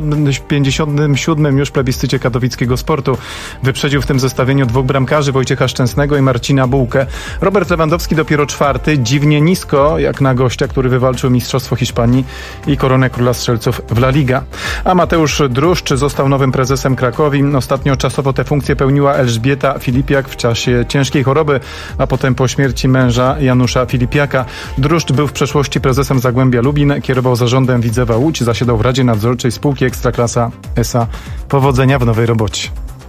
57. już plebiscycie katowickiego sportu. Wyprzedził w tym zestawieniu 2 bramkarzy, Wojciecha Szczęsnego i Marcina Bułkę. Robert Lewandowski dopiero 4, dziwnie nisko, jak na gościa, który wywalczył Mistrzostwo Hiszpanii i koronę Króla Strzelców w La Liga. A Mateusz Druszcz został nowym prezesem Krakowi. Ostatnio czasowo tę funkcję pełniła Elżbieta Filipiak w czasie ciężkiej choroby, a potem po śmierci męża Janusza Filipiaka. Druszcz był w przeszłości prezesem Zagłębia Lubin, kierował zarządem Widzewa Łódź, zasiadał w Radzie Nadzorczej spółki Ekstraklasa S.A. Powodzenia w nowej robocie.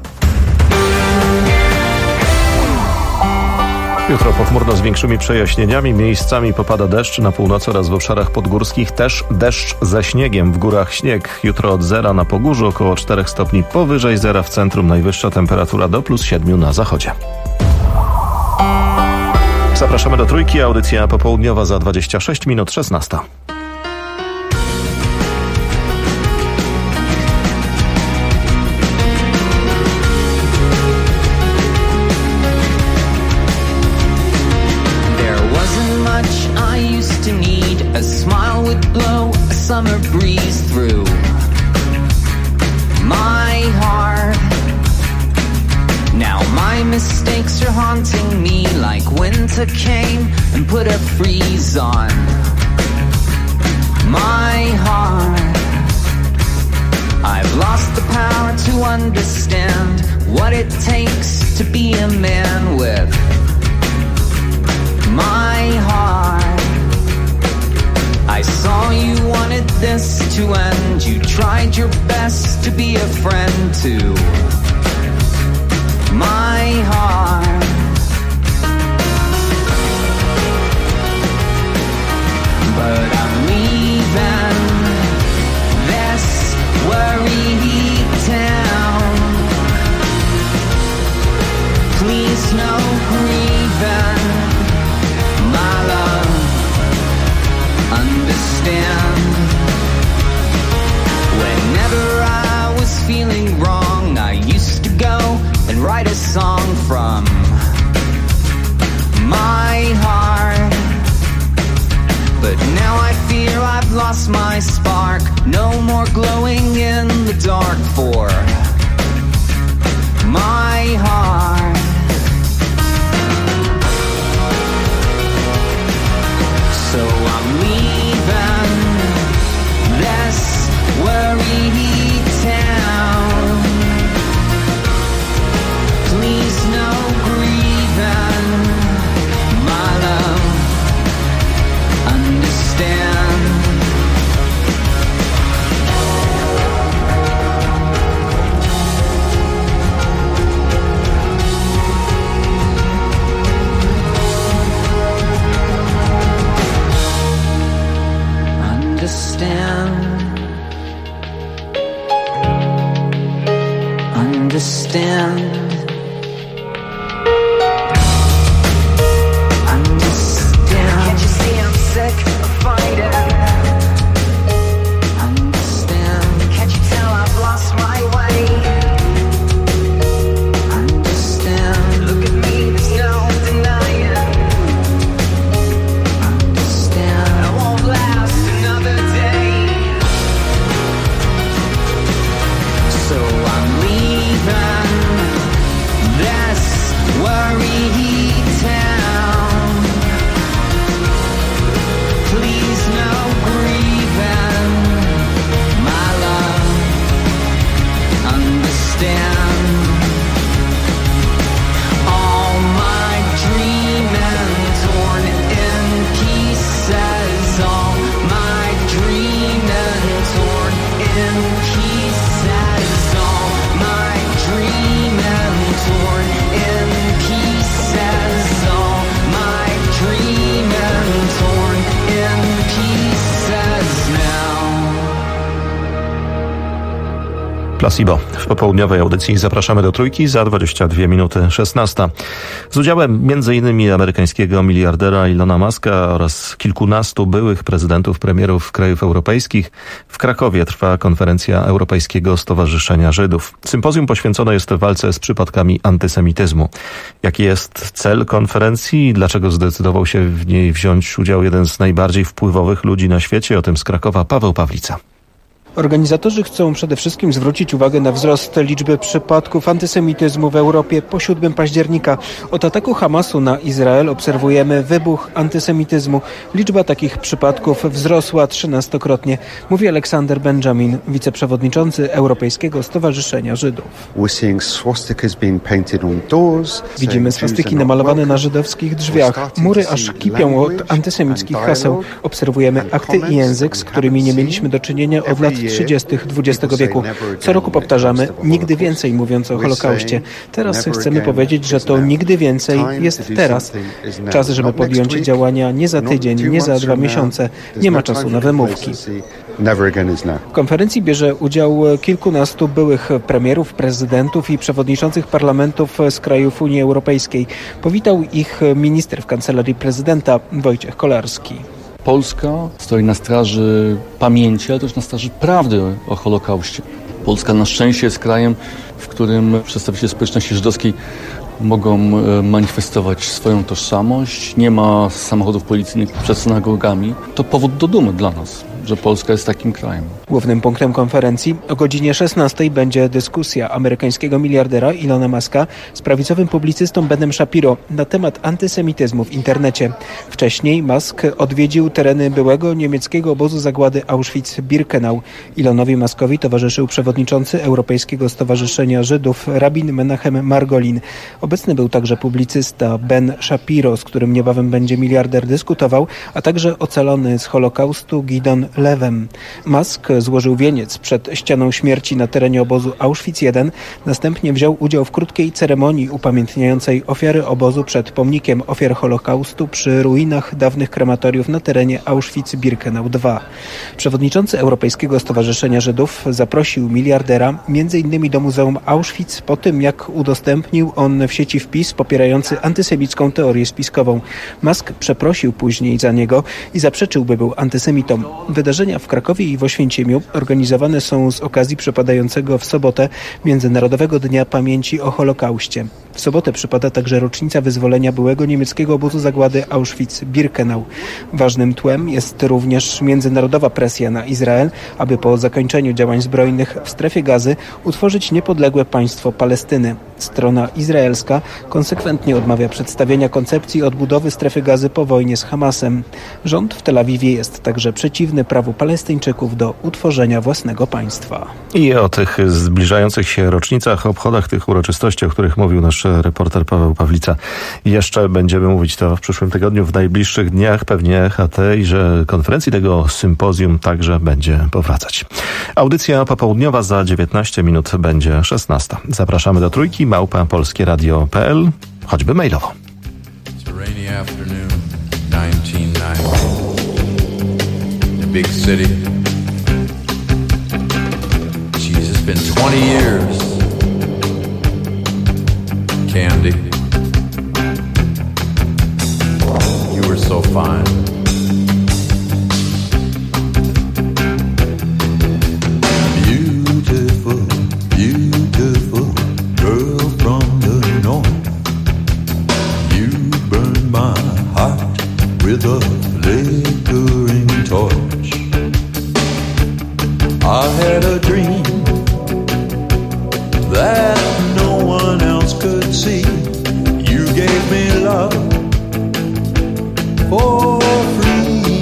Jutro pochmurno z większymi przejaśnieniami, miejscami popada deszcz na północy oraz w obszarach podgórskich, też deszcz ze śniegiem, w górach śnieg. Jutro od 0 na Pogórzu, około 4 stopni powyżej 0 w centrum, najwyższa temperatura do +7 na zachodzie. Zapraszamy do Trójki, audycja popołudniowa za 26 minut 16. Summer breeze through my heart. Now my mistakes are haunting me like winter came and put a freeze on my heart. I've lost the power to understand what it takes to be a man with my heart. I saw you wanted this to end. You tried your best to be a friend to my heart. But I'm leaving this worry town. Please no grieving, my love. Understand Now I fear I've lost my spark. No more glowing in the dark for my heart. So I'm leaving this worry town. Please no grieving, my love. Understand. Understand. Can't you see I'm sick of fighting? Understand. Can't you tell I've lost my way? Understand. Look at me, there's no denying. Understand. I won't last another day. So I'm leaving this worry town. Please no grieving, my love. Understand. All my dreaming torn in pieces. All my dreaming torn in pieces. All my dreaming torn in pieces. All my dreaming torn in pieces now. Placebo. W popołudniowej audycji zapraszamy do Trójki za 22 minuty 16. Z udziałem m.in. amerykańskiego miliardera Ilona Muska oraz kilkunastu byłych prezydentów, premierów krajów europejskich w Krakowie trwa konferencja Europejskiego Stowarzyszenia Żydów. Sympozjum poświęcone jest walce z przypadkami antysemityzmu. Jaki jest cel konferencji i dlaczego zdecydował się w niej wziąć udział jeden z najbardziej wpływowych ludzi na świecie? O tym z Krakowa Paweł Pawlica. Organizatorzy chcą przede wszystkim zwrócić uwagę na wzrost liczby przypadków antysemityzmu w Europie po 7 października. Od ataku Hamasu na Izrael obserwujemy wybuch antysemityzmu. Liczba takich przypadków wzrosła 13-krotnie, mówi Aleksander Benjamin, wiceprzewodniczący Europejskiego Stowarzyszenia Żydów. Widzimy swastyki namalowane na żydowskich drzwiach. Mury aż kipią od antysemickich haseł. Obserwujemy akty i język, z którymi nie mieliśmy do czynienia od lat 30. XX wieku. Co roku powtarzamy nigdy więcej, mówiąc o Holokauście. Teraz chcemy powiedzieć, że to nigdy więcej jest teraz. Czas, żeby podjąć działania nie za tydzień, nie za 2 miesiące. Nie ma czasu na wymówki. W konferencji bierze udział kilkunastu byłych premierów, prezydentów i przewodniczących parlamentów z krajów Unii Europejskiej. Powitał ich minister w kancelarii prezydenta Wojciech Kolarski. Polska stoi na straży pamięci, ale też na straży prawdy o Holokauście. Polska na szczęście jest krajem, w którym przedstawiciele społeczności żydowskiej mogą manifestować swoją tożsamość. Nie ma samochodów policyjnych przed synagogami. To powód do dumy dla nas, że Polska jest takim krajem. Głównym punktem konferencji o godzinie 16 będzie dyskusja amerykańskiego miliardera Ilona Muska z prawicowym publicystą Benem Shapiro na temat antysemityzmu w internecie. Wcześniej Musk odwiedził tereny byłego niemieckiego obozu zagłady Auschwitz-Birkenau. Ilonowi Muskowi towarzyszył przewodniczący Europejskiego Stowarzyszenia Żydów rabin Menachem Margolin. Obecny był także publicysta Ben Shapiro, z którym niebawem będzie miliarder dyskutował, a także ocalony z Holokaustu Gidon Lewem. Musk złożył wieniec przed ścianą śmierci na terenie obozu Auschwitz-1. Następnie wziął udział w krótkiej ceremonii upamiętniającej ofiary obozu przed pomnikiem ofiar Holokaustu przy ruinach dawnych krematoriów na terenie Auschwitz-Birkenau II. Przewodniczący Europejskiego Stowarzyszenia Żydów zaprosił miliardera m.in. do Muzeum Auschwitz po tym, jak udostępnił on w sieci wpis popierający antysemicką teorię spiskową. Musk przeprosił później za niego i zaprzeczył, by był antysemitą. Wydarzenia w Krakowie i w Oświęcimiu organizowane są z okazji przypadającego w sobotę Międzynarodowego Dnia Pamięci o Holokauście. W sobotę przypada także rocznica wyzwolenia byłego niemieckiego obozu zagłady Auschwitz-Birkenau. Ważnym tłem jest również międzynarodowa presja na Izrael, aby po zakończeniu działań zbrojnych w strefie Gazy utworzyć niepodległe państwo Palestyny. Strona izraelska konsekwentnie odmawia przedstawienia koncepcji odbudowy strefy Gazy po wojnie z Hamasem. Rząd w Tel Awiwie jest także przeciwny prawu Palestyńczyków do utworzenia własnego państwa. I o tych zbliżających się rocznicach, obchodach tych uroczystości, o których mówił nasz reporter Paweł Pawlica, jeszcze będziemy mówić to w przyszłym tygodniu, w najbliższych dniach. Pewnie tejże konferencji, tego sympozjum także będzie powracać. Audycja popołudniowa za 19 minut będzie 16. Zapraszamy do Trójki, @polskieradio.pl, choćby mailowo. Rainy afternoon, 1990. The big city. Jeez, it's been 20 years. Candy, you were so fine. Beautiful, beautiful girl from the north. You burned my heart with a flickering torch. I had a dream that no one else could see. You gave me love for free.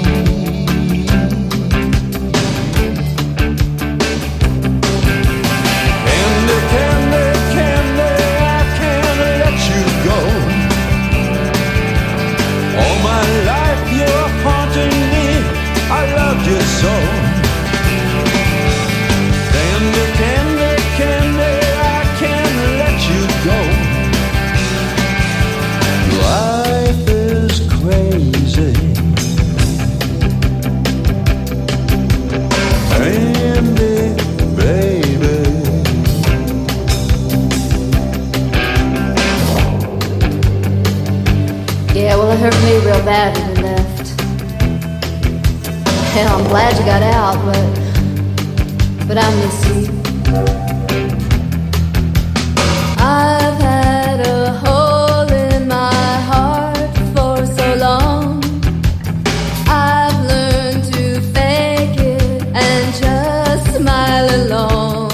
Candy, candy, candy, I can't let you go. All my life you're haunting me, I loved you so. Candy, candy, candy, I can't let you go. Life is crazy. Candy, baby. Yeah, well, it hurt me real bad when you left. Hell, I'm glad you got out, but I miss you. I've had a hole in my heart for so long. I've learned to fake it and just smile along.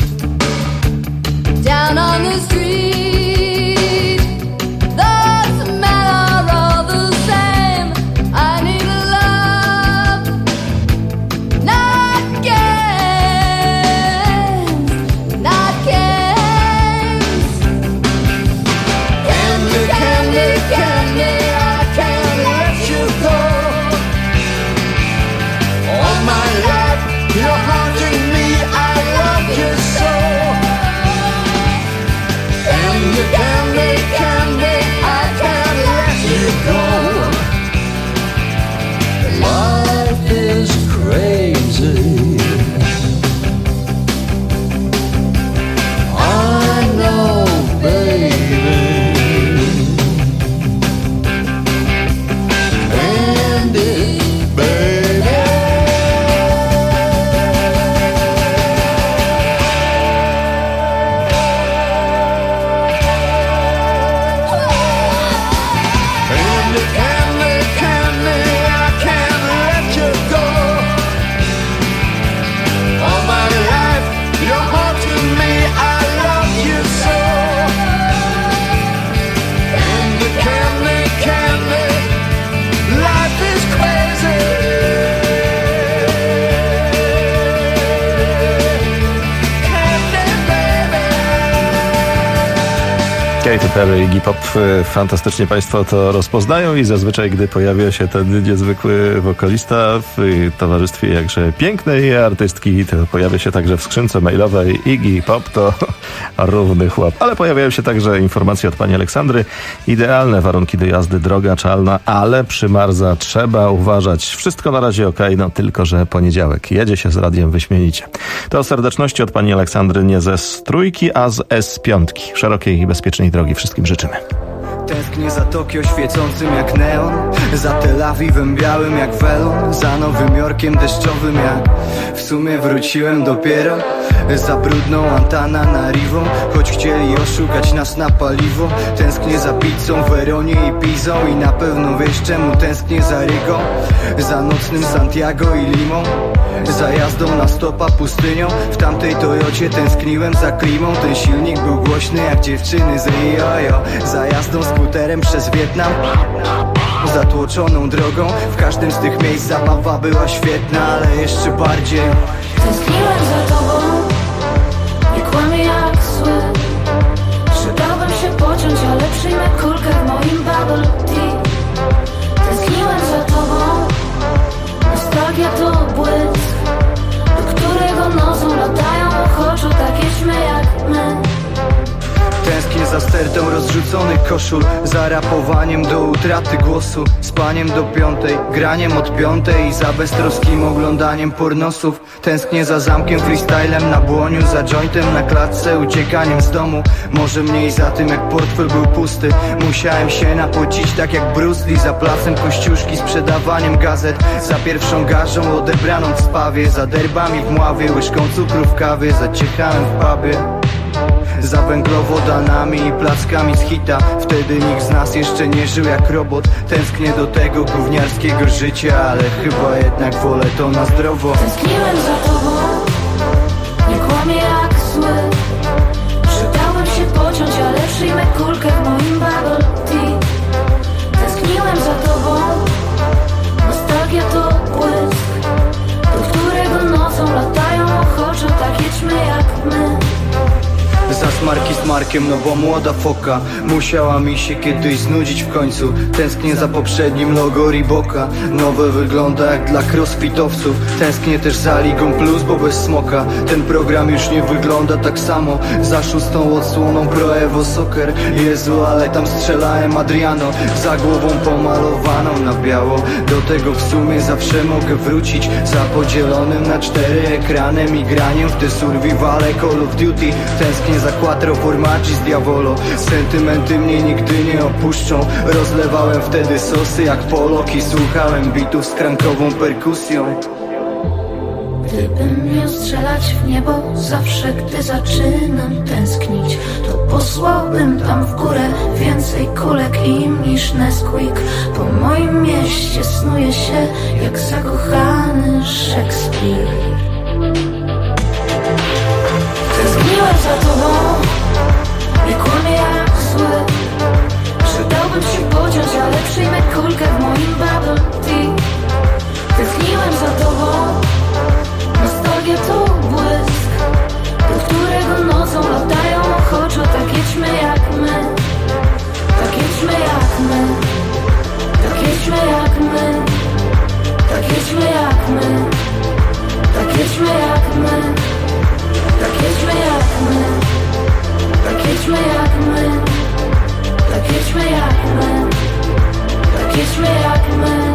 Down on the street, the smell are all the same. I need love, not games, not games. Candy, candy, candy, I can't let you go. All my life you're haunting me, I love you so. Candy, candy, candy, I can't let you go. Life is crazy. I know, baby. Candy, baby. Candy, candy, candy, I can't let you go. All my life you're haunting me, I love you so. Candy, candy, candy, life is crazy. Candy, baby. Katy Perry i Iggy Pop, fantastycznie Państwo to rozpoznają i zazwyczaj, gdy pojawia się ten niezwykły wokalista w towarzystwie jakże pięknej artystki, to pojawia się także w skrzynce mailowej Iggy Pop, to równy chłop. Ale pojawiają się także informacje od pani Aleksandry. Idealne warunki do jazdy, droga czalna, ale przymarza, trzeba uważać. Wszystko na razie okej, no tylko że poniedziałek. Jedzie się z radiem wyśmienicie. To serdeczności od pani Aleksandry, nie ze Trójki, a z S5. Szerokiej i bezpiecznej drogi wszystkim życzymy. Tęsknię za Tokio świecącym jak neon, za Tel Awiwem białym jak welon, za Nowym Jorkiem deszczowym jak w sumie wróciłem dopiero. Za brudną Antananaривą, choć chcieli oszukać nas na paliwo. Tęsknię za pizzą, Weronie i Pizą i na pewno wiesz czemu tęsknię za Rygą. Za nocnym Santiago i Limą, za jazdą na stopa pustynią. W tamtej Toyocie tęskniłem za klimą, ten silnik był głośny jak dziewczyny z Rio. Za jazdą skuterem przez Wietnam, zatłoczoną drogą. W każdym z tych miejsc zabawa była świetna, ale jeszcze bardziej tęskniłem za tobą, nie kłamię jak zły. Przydałbym się pociąć, ale przyjmę kulkę w moim bubble tea. Tęskniłem za tobą, nostalgia to błysk, do którego nocą latają ochoczo takie ćmy jak my. Tęsknię za stertą rozrzuconych koszul, za rapowaniem do utraty głosu, spaniem do 5, graniem od 5 i za beztroskim oglądaniem pornosów. Tęsknię za zamkiem, freestylem na błoniu, za jointem na klatce, uciekaniem z domu. Może mniej za tym jak portfel był pusty, musiałem się napocić tak jak Bruce Lee. Za placem Kościuszki, sprzedawaniem gazet, za pierwszą garzą odebraną w spawie, za derbami w Mławie, łyżką cukru w kawie, za ciechałem w pubie, za węglowodanami i plackami z hita. Wtedy nikt z nas jeszcze nie żył jak robot. Tęsknię do tego gówniarskiego życia, ale chyba jednak wolę to na zdrowo. Tęskniłem za tobą, nie kłamię jak zły. Przydałbym się pociąć, ale przyjmę kulkę w moim bubble tea. Tęskniłem za tobą, nostalgia to błysk, do którego nocą latają ochoczo takie ćmy jak my. Za smarki z Markiem, no bo młoda foka musiała mi się kiedyś znudzić w końcu. Tęsknię za poprzednim logo Reeboka, nowe wygląda jak dla crossfitowców. Tęsknię też za Ligą Plus, bo bez smoka ten program już nie wygląda tak samo. Za 6. odsłoną Pro Evo Soccer, Jezu, ale tam strzelałem Adriano, za głową pomalowaną na biało. Do tego w sumie zawsze mogę wrócić, za podzielonym na 4 ekranem i graniem w te survivale Call of Duty. Tęsknię za quattro formaggi z Diavolo, sentymenty mnie nigdy nie opuszczą. Rozlewałem wtedy sosy jak Polok i słuchałem bitów z krankową perkusją. Gdybym miał strzelać w niebo zawsze, gdy zaczynam tęsknić, to posłałbym tam w górę więcej kulek im niż Nesquik. Po moim mieście snuje się jak zakochany Szekspir. Tęskniłem za tobą, nie kłamię jak zły. Przydałbym się pociąć, ale przyjmę kulkę w moim bubble tea. Tęskniłem za tobą, nostalgia to błysk, do którego nocą latają ochoczo takie ćmy jak my. Takie ćmy jak my, takie ćmy jak my, takie ćmy jak my, takie ćmy jak my. Tak jedźmy jak my, tak jedźmy jak my, tak jedźmy jak my, tak jedźmy jak my.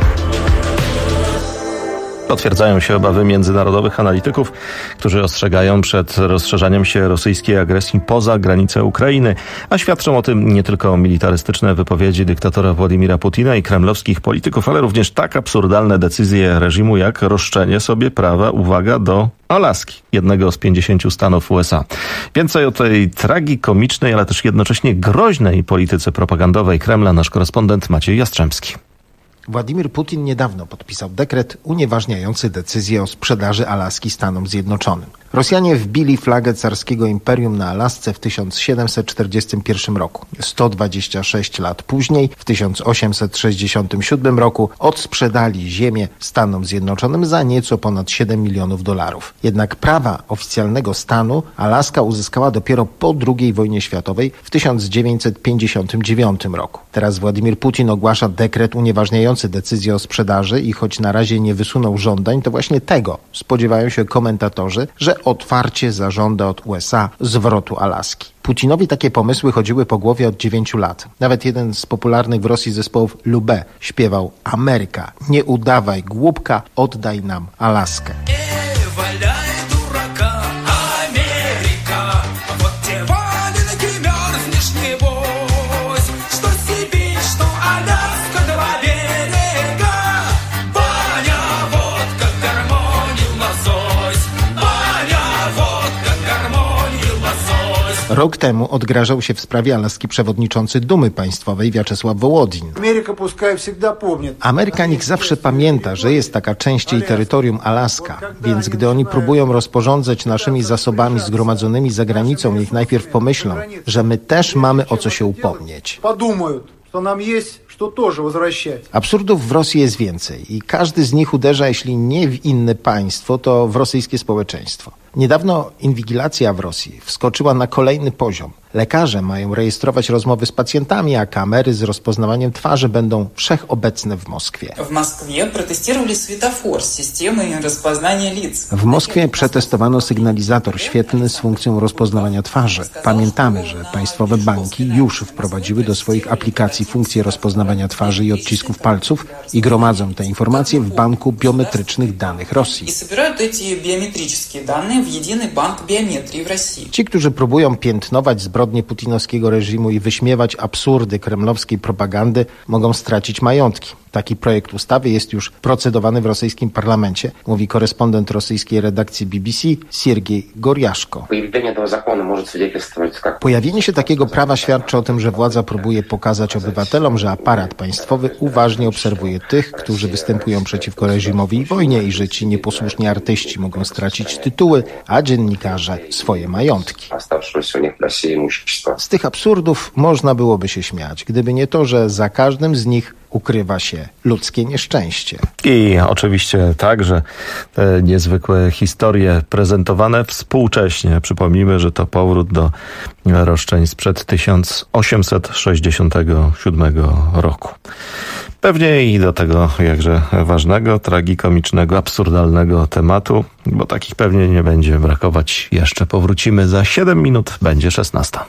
Potwierdzają się obawy międzynarodowych analityków, którzy ostrzegają przed rozszerzaniem się rosyjskiej agresji poza granice Ukrainy. A świadczą o tym nie tylko militarystyczne wypowiedzi dyktatora Władimira Putina i kremlowskich polityków, ale również tak absurdalne decyzje reżimu jak roszczenie sobie prawa, uwaga, do Alaski, jednego z 50 stanów USA. Więcej o tej tragikomicznej, ale też jednocześnie groźnej polityce propagandowej Kremla nasz korespondent Maciej Jastrzębski. Władimir Putin niedawno podpisał dekret unieważniający decyzję o sprzedaży Alaski Stanom Zjednoczonym. Rosjanie wbili flagę carskiego imperium na Alasce w 1741 roku. 126 lat później, w 1867 roku, odsprzedali ziemię Stanom Zjednoczonym za nieco ponad $7 milionów. Jednak prawa oficjalnego stanu Alaska uzyskała dopiero po II wojnie światowej w 1959 roku. Teraz Władimir Putin ogłasza dekret unieważniający decyzję o sprzedaży i choć na razie nie wysunął żądań, to właśnie tego spodziewają się komentatorzy, że otwarcie zażąda od USA zwrotu Alaski. Putinowi takie pomysły chodziły po głowie od 9 lat. Nawet jeden z popularnych w Rosji zespołów Lubę śpiewał: Ameryka, nie udawaj głupka, oddaj nam Alaskę. Что Rok temu odgrażał się w sprawie Alaski przewodniczący Dumy Państwowej Wiaczesław Wołodin. Ameryka niech zawsze pamięta, że jest taka część jej terytorium Alaska, więc gdy oni próbują rozporządzać naszymi zasobami zgromadzonymi za granicą, niech najpierw pomyślą, że my też mamy o co się upomnieć. Absurdów w Rosji jest więcej i każdy z nich uderza, jeśli nie w inne państwo, to w rosyjskie społeczeństwo. Niedawno inwigilacja w Rosji wskoczyła na kolejny poziom. Lekarze mają rejestrować rozmowy z pacjentami, a kamery z rozpoznawaniem twarzy będą wszechobecne w Moskwie. W Moskwie przetestowano sygnalizator świetlny z funkcją rozpoznawania twarzy. Pamiętamy, że państwowe banki już wprowadziły do swoich aplikacji funkcję rozpoznawania twarzy i odcisków palców i gromadzą te informacje w Banku Biometrycznych Danych Rosji. Ci, którzy próbują piętnować zbrodnie putinowskiego reżimu i wyśmiewać absurdy kremlowskiej propagandy, mogą stracić majątki. Taki projekt ustawy jest już procedowany w rosyjskim parlamencie, mówi korespondent rosyjskiej redakcji BBC Siergiej Gorjaszko. Pojawienie się takiego prawa świadczy o tym, że władza próbuje pokazać obywatelom, że aparat państwowy uważnie obserwuje tych, którzy występują przeciwko reżimowi i wojnie i że ci nieposłuszni artyści mogą stracić tytuły, a dziennikarze swoje majątki. Z tych absurdów można byłoby się śmiać, gdyby nie to, że za każdym z nich ukrywa się ludzkie nieszczęście. I oczywiście także te niezwykłe historie prezentowane współcześnie. Przypomnijmy, że to powrót do roszczeń sprzed 1867 roku. Pewnie i do tego jakże ważnego, tragikomicznego, absurdalnego tematu, bo takich pewnie nie będzie brakować jeszcze. Powrócimy za 7 minut, będzie 16.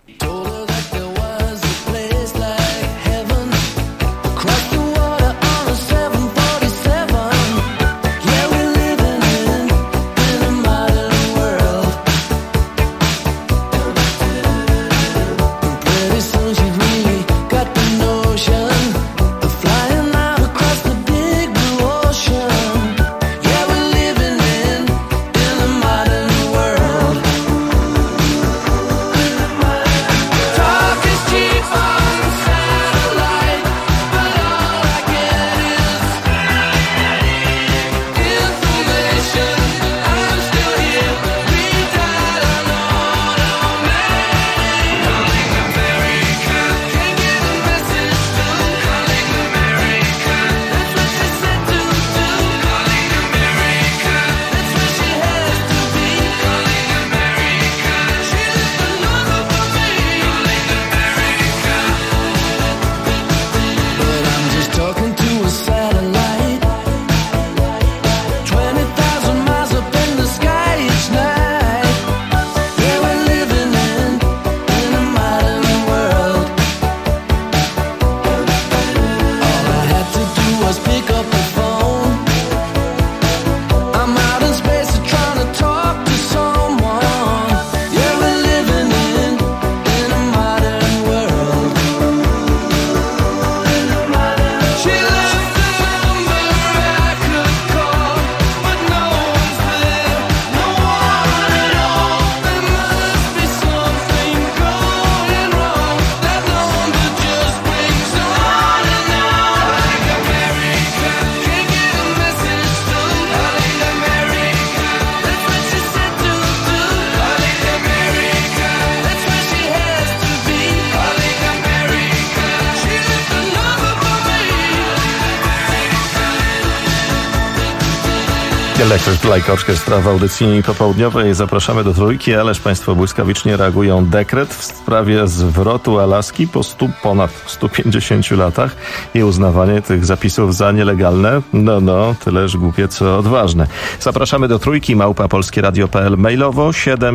Electric Light Orchestra w audycji popołudniowej. Zapraszamy do trójki, ależ państwo błyskawicznie reagują. Dekret w sprawie zwrotu Alaski po ponad 150 latach i uznawanie tych zapisów za nielegalne. No, tyleż głupie, co odważne. Zapraszamy do trójki, @polskieradio.pl, mailowo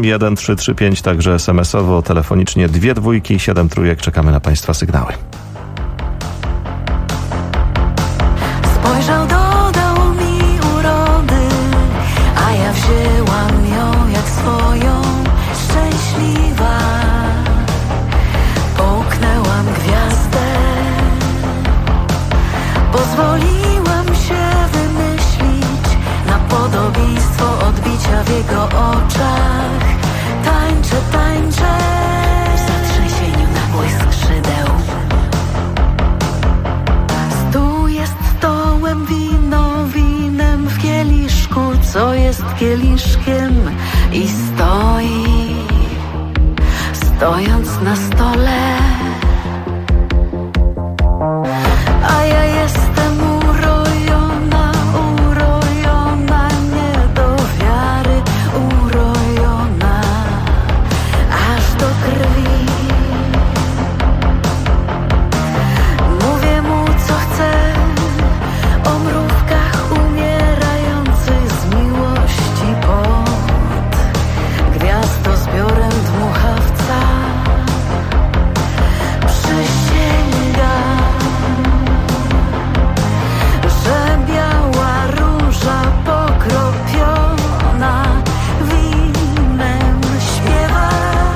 71335, także SMS-owo, telefonicznie 2 dwójki, 7 trójek. Czekamy na państwa sygnały. Spojrzał, dodał mi urody, a ja wzięłam ją jak swoją, szczęśliwa. Połknęłam gwiazdę, pozwoliłam się wymyślić na podobieństwo odbicia w jego oczach. Tańczę, tańczę. co jest kieliszkiem i stoi, stojąc na stole. A ja jestem urojona, urojona, nie do wiary, urojona aż do krwi. Mówię mu co chcę, o mrówkach umierających z miłości pod gwiazdozbiorem dmuchawca. Przysięgam, że biała róża pokropiona winem śpiewa.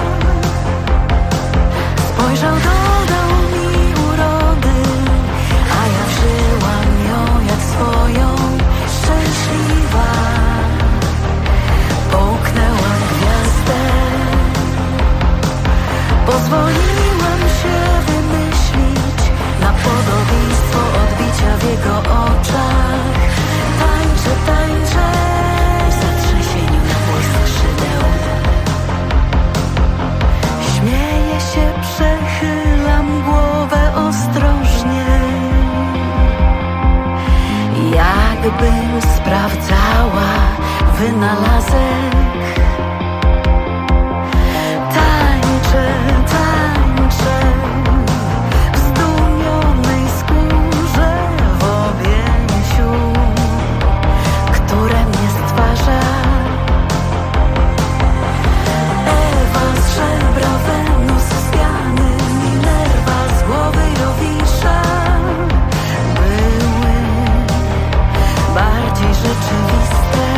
Spojrzał, dodał mi urody, a ja wzięłam ją jak swoją, szczęśliwa. Połknęłam gwiazdę, pozwoliłam się wymyślić na podobieństwo odbicia w jego oczach. Tańczę, tańczę w zatrzęsieniu na błysk skrzydeł. Śmieję się, przechylam głowę ostrożnie, jakbym sprawdzała wynalazek. Tańczę, tańczę w zdumionej skórze, w objęciu, które mnie stwarza. Ewa z żebra, Wenus z piany, Minerva z głowy Jowisza były bardziej rzeczywiste.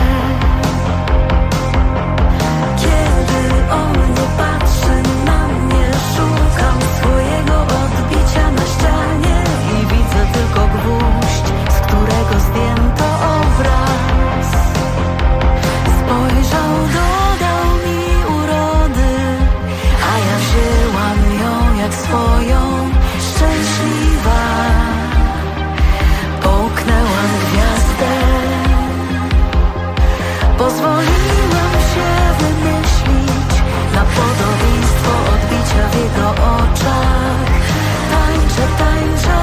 Kiedy on nie patrzy na mnie, szukam swojego odbicia na ścianie i widzę tylko gwóźdź, z którego zdjęto obraz. Spojrzał, dodał mi urody, a ja wzięłam ją jak swoją, szczęśliwa. Połknęłam gwiazdę, pozwoliłam się wymyślić na podobieństwo odbicia w jego oczach. Tańczę, tańczę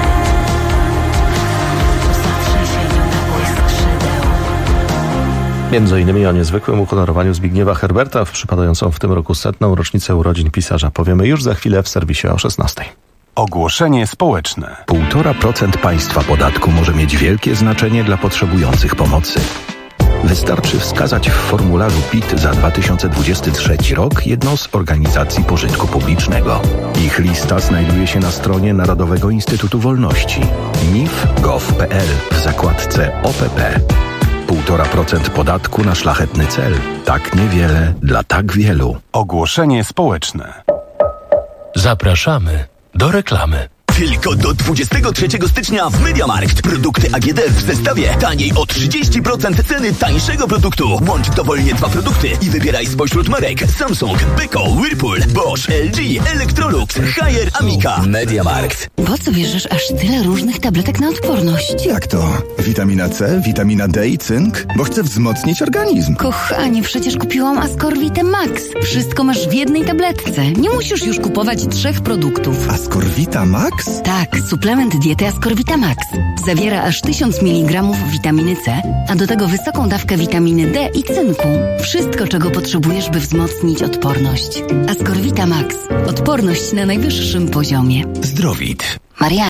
w zatrzęsieniu na błysk skrzydeł. Między innymi o niezwykłym uhonorowaniu Zbigniewa Herberta w przypadającą w tym roku 100. rocznicę urodzin pisarza powiemy już za chwilę w serwisie o 16:00. Ogłoszenie społeczne. 1,5% państwa podatku może mieć wielkie znaczenie dla potrzebujących pomocy. Wystarczy wskazać w formularzu PIT za 2023 rok jedną z organizacji pożytku publicznego. Ich lista znajduje się na stronie Narodowego Instytutu Wolności mif.gov.pl w zakładce OPP. 1,5% podatku na szlachetny cel. Tak niewiele dla tak wielu. Ogłoszenie społeczne. Zapraszamy do reklamy. Tylko do 23 stycznia w MediaMarkt. Produkty AGD w zestawie taniej o 30% ceny tańszego produktu. Łącz dowolnie 2 produkty i wybieraj spośród marek Samsung, Beko, Whirlpool, Bosch, LG, Electrolux, Haier, Amica. MediaMarkt. Po co bierzesz aż tyle różnych tabletek na odporność? Jak to? Witamina C, witamina D i cynk? Bo chcę wzmocnić organizm. Kochanie, przecież kupiłam Ascorvitę Max. Wszystko masz w jednej tabletce. Nie musisz już kupować 3 produktów. Ascorvita Max? Tak, suplement diety Ascorvita Max. Zawiera aż 1000 mg witaminy C, a do tego wysoką dawkę witaminy D i cynku. Wszystko, czego potrzebujesz, by wzmocnić odporność. Ascorvita Max. Odporność na najwyższym poziomie. Zdrowit. Maria.